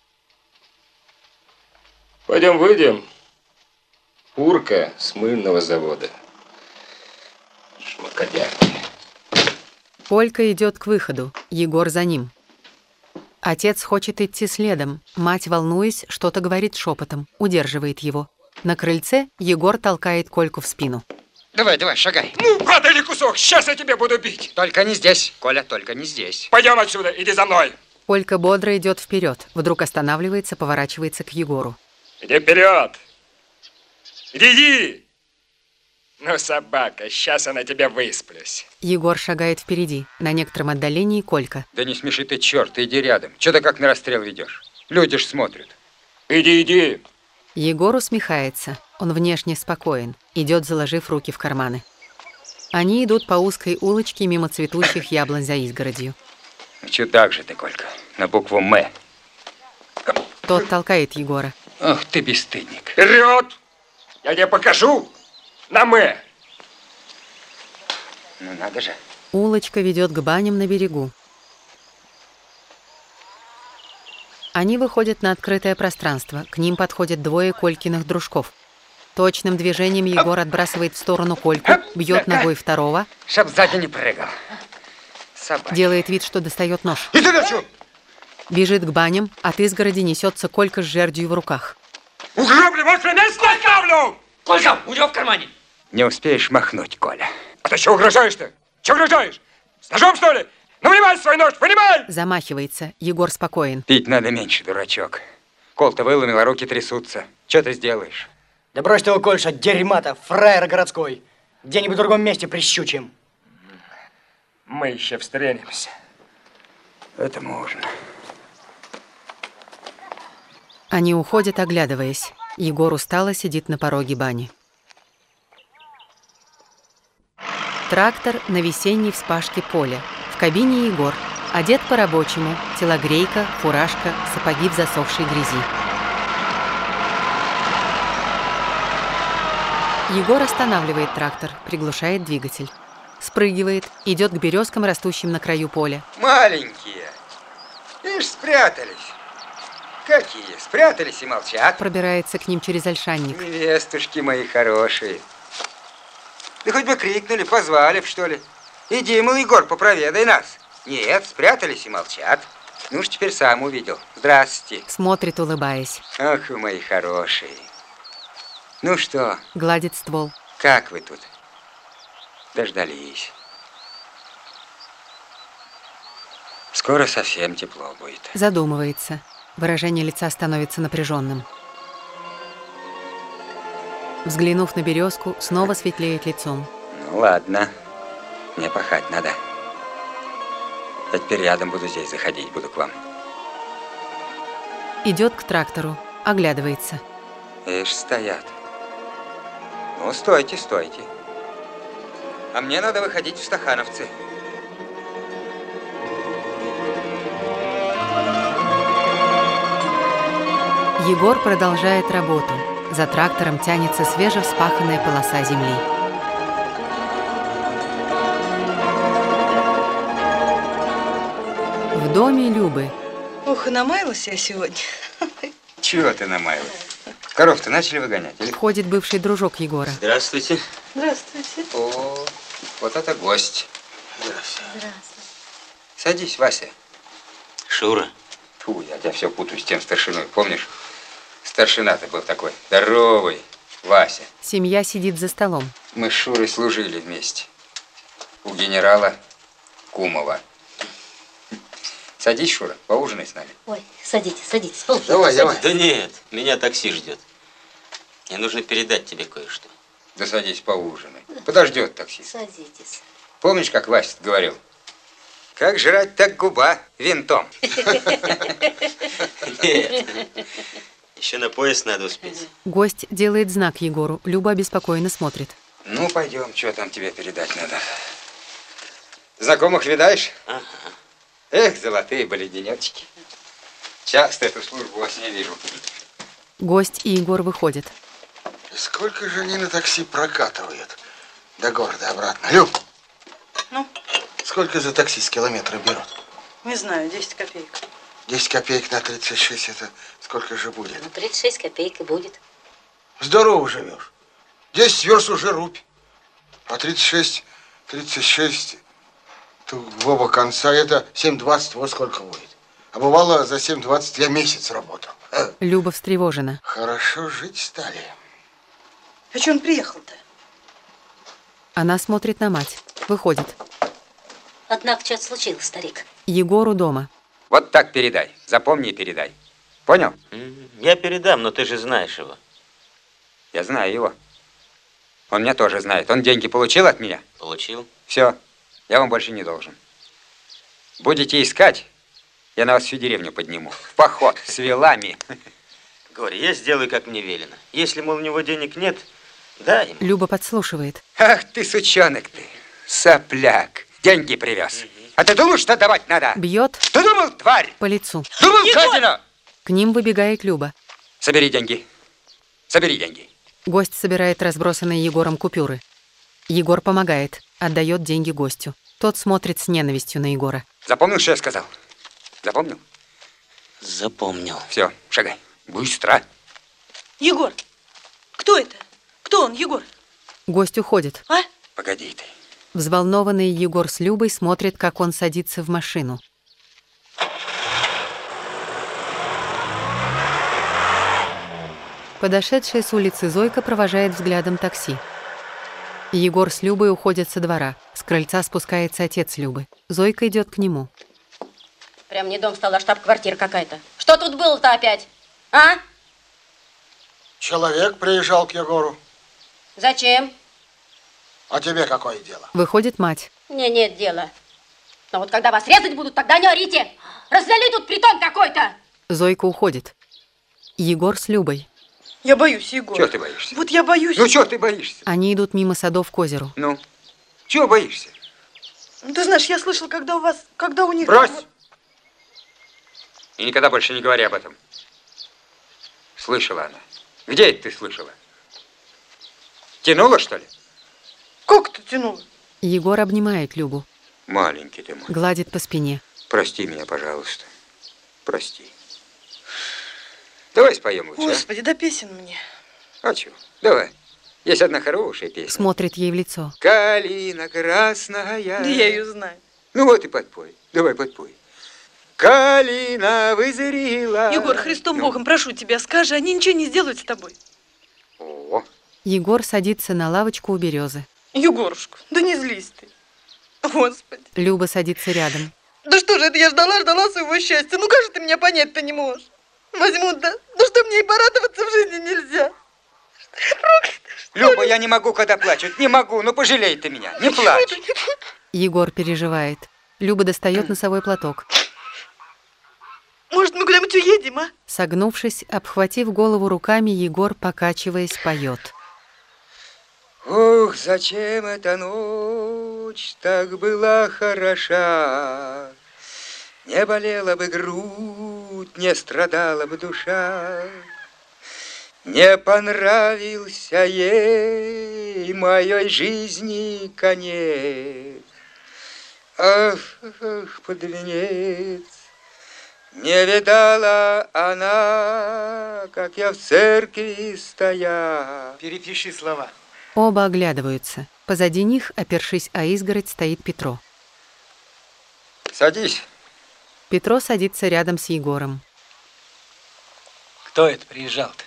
Пойдем выйдем. Урка с мыльного завода. Шмакодявки. Колька идет к выходу, Егор за ним. Отец хочет идти следом. Мать, волнуясь, что-то говорит шепотом, удерживает его. На крыльце Егор толкает Кольку в спину. Давай, давай, шагай. Ну, падали кусок, сейчас я тебя буду бить. Только не здесь, Коля, только не здесь. Пойдем отсюда, иди за мной. Колька бодро идет вперед, вдруг останавливается, поворачивается к Егору. Иди вперед. Иди. Ну, собака, сейчас я на тебя высплюсь. Егор шагает впереди, на некотором отдалении Колька. Да не смеши ты, черт, иди рядом. Че ты как на расстрел ведешь? Люди ж смотрят. Иди, иди. Егор усмехается. Он внешне спокоен, идет, заложив руки в карманы. Они идут по узкой улочке мимо цветущих яблонь за изгородью. Ну, чудак же ты, Колька, на букву «М». Тот толкает Егора. Ах ты бесстыдник. Вперед! Я тебе покажу на «М». Ну надо же. Улочка ведет к баням на берегу. Они выходят на открытое пространство. К ним подходят двое Колькиных дружков. Точным движением Егор отбрасывает в сторону Кольку, бьет ногой второго. Чтоб сзади не прыгал. Собака. Делает вид, что достает нож. Иди лечу! Бежит к баням, от изгороди несется Колька с жердью в руках. Угробли, ваши место оставлю! Колька, у него в кармане. Не успеешь махнуть, Коля. А ты что угрожаешь-то? Че угрожаешь? С ножом, что ли? Ну, вынимай свой нож, вынимай! Замахивается. Егор спокоен. Пить надо меньше, дурачок. Кол-то выломил, а руки трясутся. Че ты сделаешь? Да брось ты его, Кольша, дерьма-то, фраер городской. Где-нибудь в другом месте прищучим. Мы еще встретимся. Это можно. Они уходят, оглядываясь. Егор устало сидит на пороге бани. Трактор на весенней вспашке поля. В кабине Егор. Одет по-рабочему. Телогрейка, фуражка, сапоги в засохшей грязи. Егор останавливает трактор, приглушает двигатель. Спрыгивает, идет к березкам, растущим на краю поля. Маленькие. Ишь, спрятались. Какие? Спрятались и молчат. Пробирается к ним через ольшанник. Невестушки мои хорошие. Да хоть бы крикнули, позвали б, что ли. Иди, мол, Егор, попроведай нас. Нет, спрятались и молчат. Ну уж теперь сам увидел. Здравствуйте. Смотрит, улыбаясь. Ах, вы мои хорошие. Ну что? Гладит ствол. Как вы тут? Дождались. Скоро совсем тепло будет. Задумывается. Выражение лица становится напряженным. Взглянув на березку, снова светлеет лицом. Ну ладно, мне пахать надо. Я теперь рядом буду здесь заходить, буду к вам. Идет к трактору, оглядывается. Ишь, стоят. Ну, стойте, стойте. А мне надо выходить в Стахановцы. Егор продолжает работу. За трактором тянется свежевспаханная полоса земли. В доме Любы. Ох, и намаялась я сегодня. Чего ты намаялась? Коров-то начали выгонять? Или... Входит бывший дружок Егора. Здравствуйте. Здравствуйте. О, вот это гость. Здравствуйте. Здравствуйте. Садись, Вася. Шура. Фу, я тебя все путаю с тем старшиной, помнишь? Старшина-то был такой, здоровый, Вася. Семья сидит за столом. Мы с Шурой служили вместе. У генерала Кумова. Садись, Шура, поужинай с нами. Ой, садитесь, садитесь. Полчаса. Давай, давай. Да нет, меня такси ждет. Мне нужно передать тебе кое-что. Да садись, поужинай. Подождет такси. Садитесь. Помнишь, как Вася говорил? Как жрать, так губа винтом. Нет. Еще на поезд надо успеть. Гость делает знак Егору. Люба обеспокоенно смотрит. Ну, пойдем, что там тебе передать надо. Знакомых видаешь? Ага. Эх, золотые были денечки. Часто эту службу вас не вижу. Гость и Егор выходят. Сколько же они на такси прокатывают до города обратно? Люб, Ну? Сколько за такси с километра берут? Не знаю, 10 копеек. 10 копеек на 36, это сколько же будет? Ну, 36 копеек и будет. Здорово живешь. 10 верст уже рубь. А 36, то в оба конца это 7,20, вот сколько будет. А бывало, за 7,20 я месяц работал. Люба встревожена. Хорошо жить стали. А че он приехал-то? Она смотрит на мать. Выходит. Однако, что-то случилось, старик. Егору дома. Вот так передай. Запомни и передай. Понял? Я передам, но ты же знаешь его. Я знаю его. Он меня тоже знает. Он деньги получил от меня? Получил. Все. Я вам больше не должен. Будете искать, я на вас всю деревню подниму. В поход с вилами. Говори, я сделаю, как мне велено. Если, мол, у него денег нет, дай ему. Люба подслушивает. Ах ты, сучонок ты, сопляк. Деньги привез. А ты думал, что давать надо? Бьет. Ты думал, тварь? По лицу. Думал, гадина? К ним выбегает Люба. Собери деньги. Собери деньги. Гость собирает разбросанные Егором купюры. Егор помогает, отдает деньги гостю. Тот смотрит с ненавистью на Егора. Запомнил, что я сказал? Запомнил? Запомнил. Все, шагай. Быстро. Егор, кто это? Кто он, Егор? Гость уходит. А? Погоди ты. Взволнованный Егор с Любой смотрит, как он садится в машину. Подошедшая с улицы Зойка провожает взглядом такси. Егор с Любой уходят со двора. С крыльца спускается отец Любы. Зойка идет к нему. Прям не дом стал, а штаб-квартира какая-то. Что тут было-то опять? А? Человек приезжал к Егору. Зачем? А тебе какое дело? Выходит мать. Мне нет дела. Но вот когда вас резать будут, тогда не орите. Развели тут притон какой-то. Зойка уходит. Егор с Любой. Я боюсь, Егор. Чего ты боишься? Вот я боюсь. Ну, чего ты боишься? Они идут мимо садов к озеру. Ну, чего боишься? Ну, ты знаешь, я слышал, когда у них... Брось! И никогда больше не говори об этом. Слышала она. Где это ты слышала? Тянула, что ли? Как ты тянула? Егор обнимает Любу. Маленький ты мой. Гладит по спине. Прости меня, пожалуйста. Прости. Давай споем лучше. Господи, да песен мне. А чего? Давай. Есть одна хорошая песня. Смотрит ей в лицо. Калина красная. Да я ее знаю. Ну вот и подпой. Давай подпой. Калина вызрела. Егор, Христом Богом, прошу тебя, скажи, они ничего не сделают с тобой. О. Егор садится на лавочку у березы. Егорушка, да не злись ты. Господи. Люба садится рядом. Да что же это, я ждала своего счастья. Ну как же ты меня понять-то не можешь? Возьмут, да? Ну что, мне и порадоваться в жизни нельзя? Люба, я не могу, когда плачут. Не могу, ну пожалей ты меня. Не плачь. Егор переживает. Люба достает носовой платок. Может, мы куда-нибудь уедем, а? Согнувшись, обхватив голову руками, Егор, покачиваясь, поет. Ох, зачем эта ночь так была хороша? Не болела бы грудь, не страдала бы душа. Не понравился ей моей жизни конец. Ах, ах, под венец. Не видала она, как я в церкви стоя. Перепиши слова. Оба оглядываются. Позади них, опершись о изгородь, стоит Петро. Садись. Петро садится рядом с Егором. Кто это приезжал-то?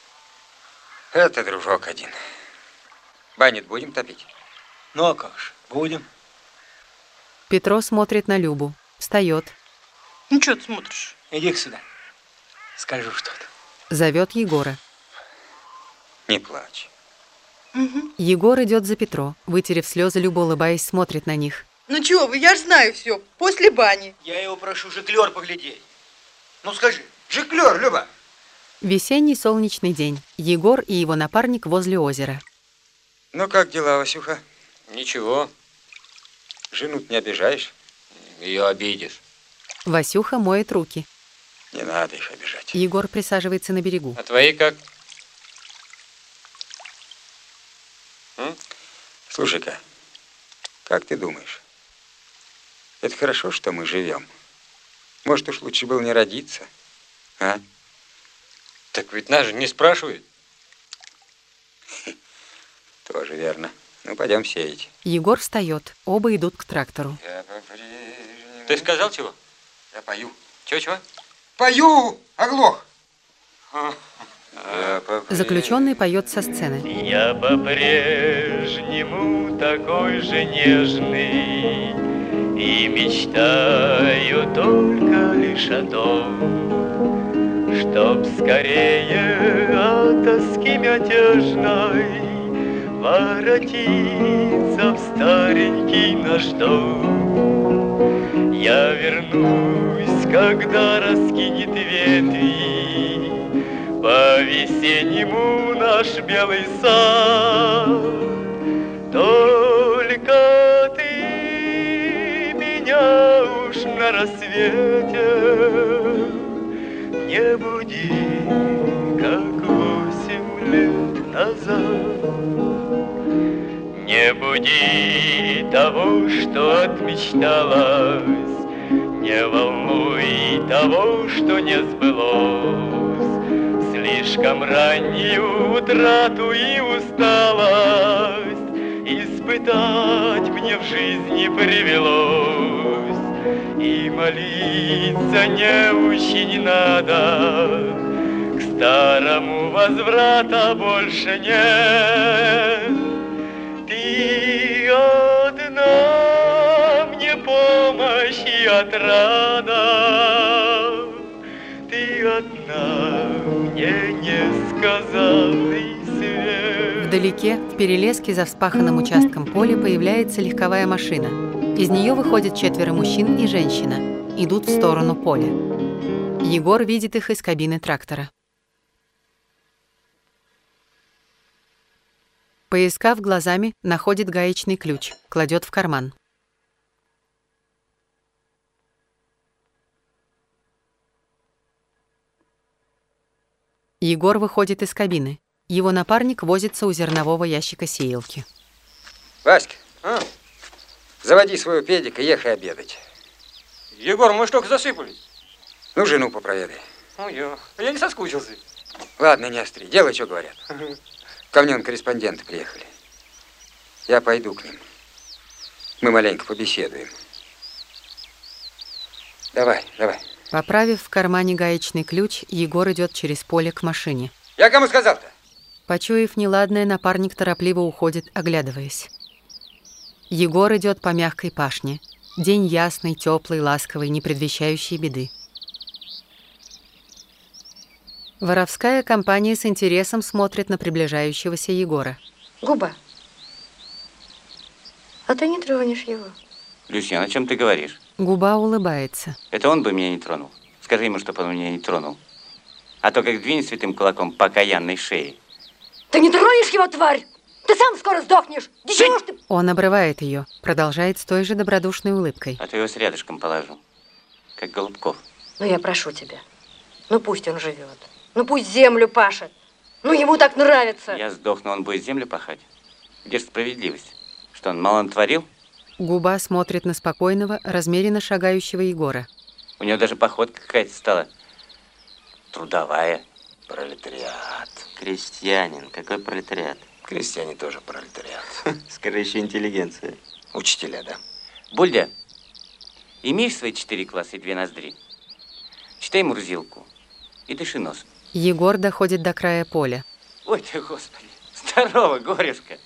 Это дружок один. Баню будем топить? Ну а как же, будем. Петро смотрит на Любу. Встает. Ну что ты смотришь? Иди сюда. Скажу что-то. Зовет Егора. Не плачь. Угу. Егор идет за Петро. Вытерев слезы, Люба, улыбаясь, смотрит на них. Ну чего вы, я ж знаю все. После бани. Я его прошу жиклер поглядеть. Ну скажи. Жиклер, Люба. Весенний солнечный день. Егор и его напарник возле озера. Ну как дела, Васюха? Ничего. Жену не обижаешь? Ее обидишь. Васюха моет руки. Не надо их обижать. Егор присаживается на берегу. А твои как? Слушай-ка, как ты думаешь, это хорошо, что мы живем? Может, уж лучше было не родиться, а? Так ведь нас же не спрашивают. Тоже верно. Ну, пойдем сеять. Егор встает. Оба идут к трактору. Ты сказал чего? Я пою. Чего? Пою! Оглох! Заключенный поет со сцены. Я по-прежнему такой же нежный и мечтаю только лишь о том, чтоб скорее от тоски мятежной воротиться в старенький наш дом. Я вернусь, когда раскинет ветви по-весеннему наш белый сад. Только ты меня уж на рассвете не буди, как 8 лет назад. Не буди того, что отмечталось, не волнуй того, что не сбылось. Слишком раннюю утрату и усталость испытать мне в жизни привелось. И молиться не очень надо, к старому возврата больше нет. Ты одна мне помощь и отрада, ты одна мне несказанный свет. Вдалеке, в перелеске за вспаханным участком поля, появляется легковая машина. Из нее выходят 4 мужчин и женщина. Идут в сторону поля. Егор видит их из кабины трактора. Поискав глазами, находит гаечный ключ, кладет в карман. Егор выходит из кабины. Его напарник возится у зернового ящика сеялки. Васька, Заводи свою педик и ехай обедать. Егор, мы ж только засыпались. Ну, жену попроведай. Я не соскучился. Ладно, не остри. Делай, что говорят. Ко мне корреспонденты приехали. Я пойду к ним. Мы маленько побеседуем. Давай, давай. Поправив в кармане гаечный ключ, Егор идет через поле к машине. Я кому сказал-то? Почуяв неладное, напарник торопливо уходит, оглядываясь. Егор идет по мягкой пашне. День ясный, теплый, ласковый, не предвещающий беды. Воровская компания с интересом смотрит на приближающегося Егора. Губа, а ты не тронешь его? Люсьен, о чем ты говоришь? Губа улыбается. Это он бы меня не тронул. Скажи ему, чтобы он меня не тронул. А то как двинет святым кулаком по окаянной шее. Ты не тронешь его, тварь! Ты сам скоро сдохнешь! Да чего ж ты... Он обрывает ее, продолжает с той же добродушной улыбкой. А то его с рядышком положу. Как Голубков. Ну, я прошу тебя. Ну, пусть он живет. Ну, пусть землю пашет. Ну, ему так нравится. Я сдохну, он будет землю пахать. Где же справедливость? Что, он мало натворил? Губа смотрит на спокойного, размеренно шагающего Егора. У него даже походка какая-то стала трудовая. Пролетариат. Крестьянин. Какой пролетариат? Крестьяне тоже пролетариат. Скорее еще интеллигенция. Учителя, да. Бульдя, имеешь свои 4 класса и 2 ноздри? Читай Мурзилку и дыши носом. Егор доходит до края поля. Ой ты, Господи. Здорово, горюшка.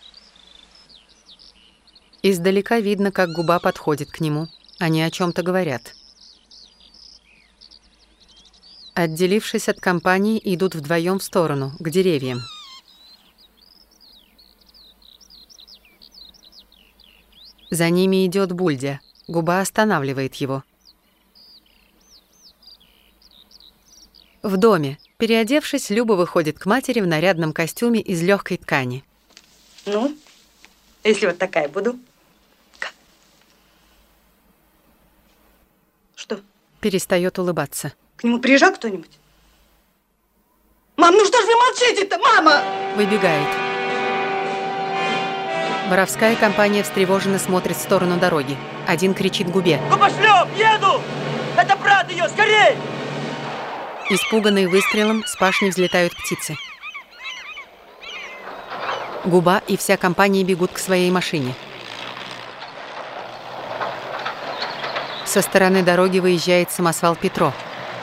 Издалека видно, как Губа подходит к нему. Они о чем-то говорят. Отделившись от компании, идут вдвоем в сторону, к деревьям. За ними идет Бульдя. Губа останавливает его. В доме, переодевшись, Люба выходит к матери в нарядном костюме из легкой ткани. Ну, если вот такая буду? Что? Перестает улыбаться. К нему приезжал кто-нибудь? Мам, ну что ж вы молчите-то, мама? Выбегает. Воровская компания встревоженно смотрит в сторону дороги. Один кричит Губе. Губошлёп, еду! Это брат ее, скорей! Испуганные выстрелом, с пашни взлетают птицы. Губа и вся компания бегут к своей машине. Со стороны дороги выезжает самосвал Петро.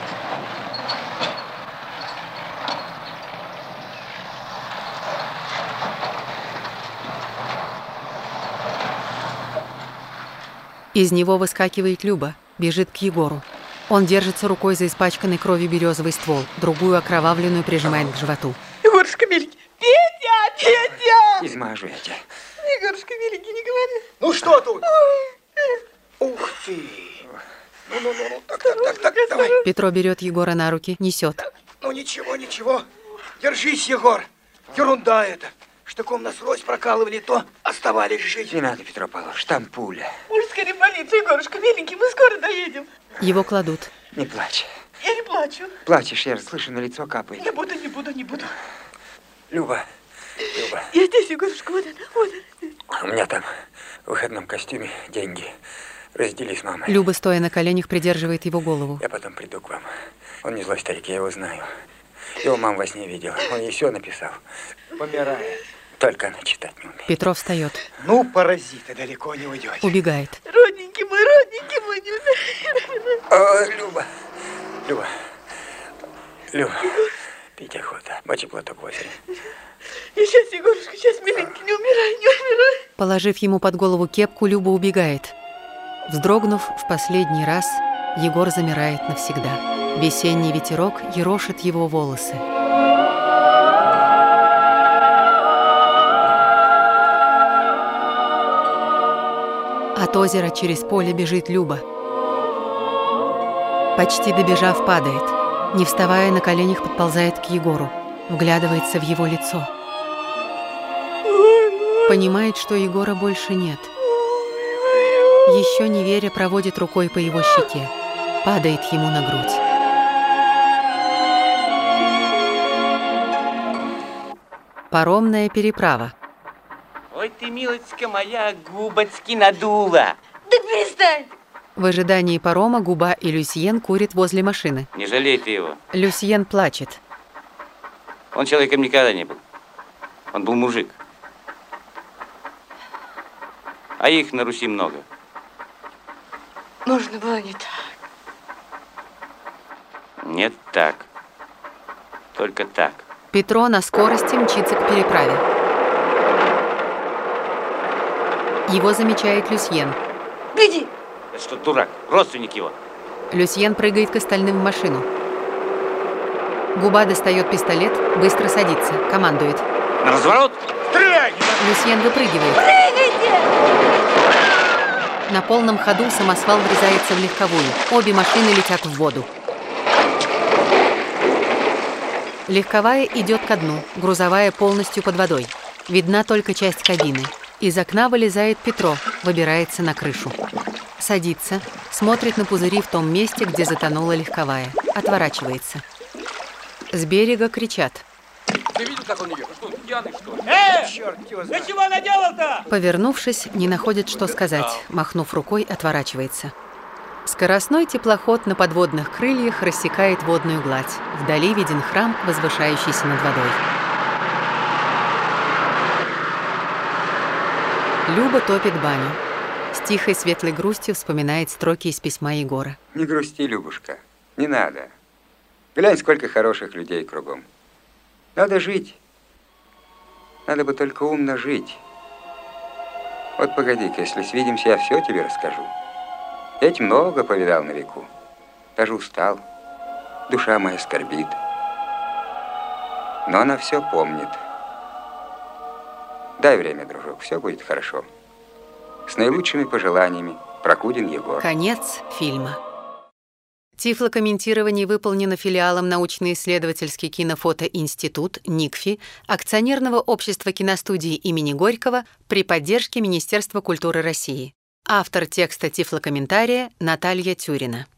Из него выскакивает Люба, бежит к Егору. Он держится рукой за испачканный кровью березовый ствол, другую окровавленную прижимает к животу. Егорушка миленький, Петя, Петя! Измажу я тебя. Егорушка миленький, не говори. Ну что тут? Ух ты! Ну, так, давай. Петро берет Егора на руки, несет. Ну ничего. Держись, Егор. Ерунда это. Штыком нас рось прокалывали, то оставались жить. Не надо, Петро Павлович, там пуля. Может, скорее в больницу, Егорушка миленький, мы скоро доедем. Его кладут. Не плачь. Я не плачу. Плачешь, я слышу, на лицо капает. Не буду. Люба. Я здесь, Егорушка, вот У меня там в выходном костюме деньги. Раздели с мамой. Люба, стоя на коленях, придерживает его голову. Я потом приду к вам. Он не злой старик, я его знаю. Его мама во сне видела. Он ей все написал. Помирает. Только она читать не умеет. Петро встает. Ну, паразиты, далеко не уйдете. Убегает. Родненький мой, не Люба. Пить охота. Мочи платок в озере. Я сейчас, Егорушка, миленький, не умирай. Положив ему под голову кепку, Люба убегает. Вздрогнув в последний раз, Егор замирает навсегда. Весенний ветерок ерошит его волосы. От озера через поле бежит Люба. Почти добежав, падает. Не вставая, на коленях подползает к Егору. Вглядывается в его лицо. Понимает, что Егора больше нет. Еще не веря, проводит рукой по его щеке. Падает ему на грудь. Паромная переправа. Ой, ты, милочка моя, губочки надула. Да перестань! В ожидании парома Губа и Люсьен курят возле машины. Не жалей ты его. Люсьен плачет. Он человеком никогда не был. Он был мужик. А их на Руси много. Можно было не так. Нет так. Только так. Петро на скорости мчится к переправе. Его замечает Люсьен. Гляди! Это что, дурак? Родственник его. Люсьен прыгает к остальным в машину. Губа достает пистолет, быстро садится, командует. На разворот! Стреляй! Люсьен выпрыгивает. Прыгайте! На полном ходу самосвал врезается в легковую. Обе машины летят в воду. Легковая идет ко дну, грузовая полностью под водой. Видна только часть кабины. Из окна вылезает Петро, выбирается на крышу. Садится, смотрит на пузыри в том месте, где затонула легковая. Отворачивается. С берега кричат. Ты видел, как он ехал? Что, он пьяный, что ли? Черт его знает. Ты чего наделал-то? Повернувшись, не находит, что сказать. Махнув рукой, отворачивается. Скоростной теплоход на подводных крыльях рассекает водную гладь. Вдали виден храм, возвышающийся над водой. Люба топит баню. С тихой светлой грустью вспоминает строки из письма Егора. Не грусти, Любушка, не надо. Глянь, сколько хороших людей кругом. Надо жить. Надо бы только умно жить. Вот погоди-ка, если свидимся, я все тебе расскажу. Я ведь много повидал на веку. Даже устал. Душа моя скорбит. Но она все помнит. Дай время, дружок, все будет хорошо. С наилучшими пожеланиями, Прокудин Егор. Конец фильма. Тифлокомментирование выполнено филиалом научно-исследовательский кинофотоинститут НИКФИ акционерного общества киностудии имени Горького при поддержке Министерства культуры России. Автор текста тифлокомментария Наталья Тюрина.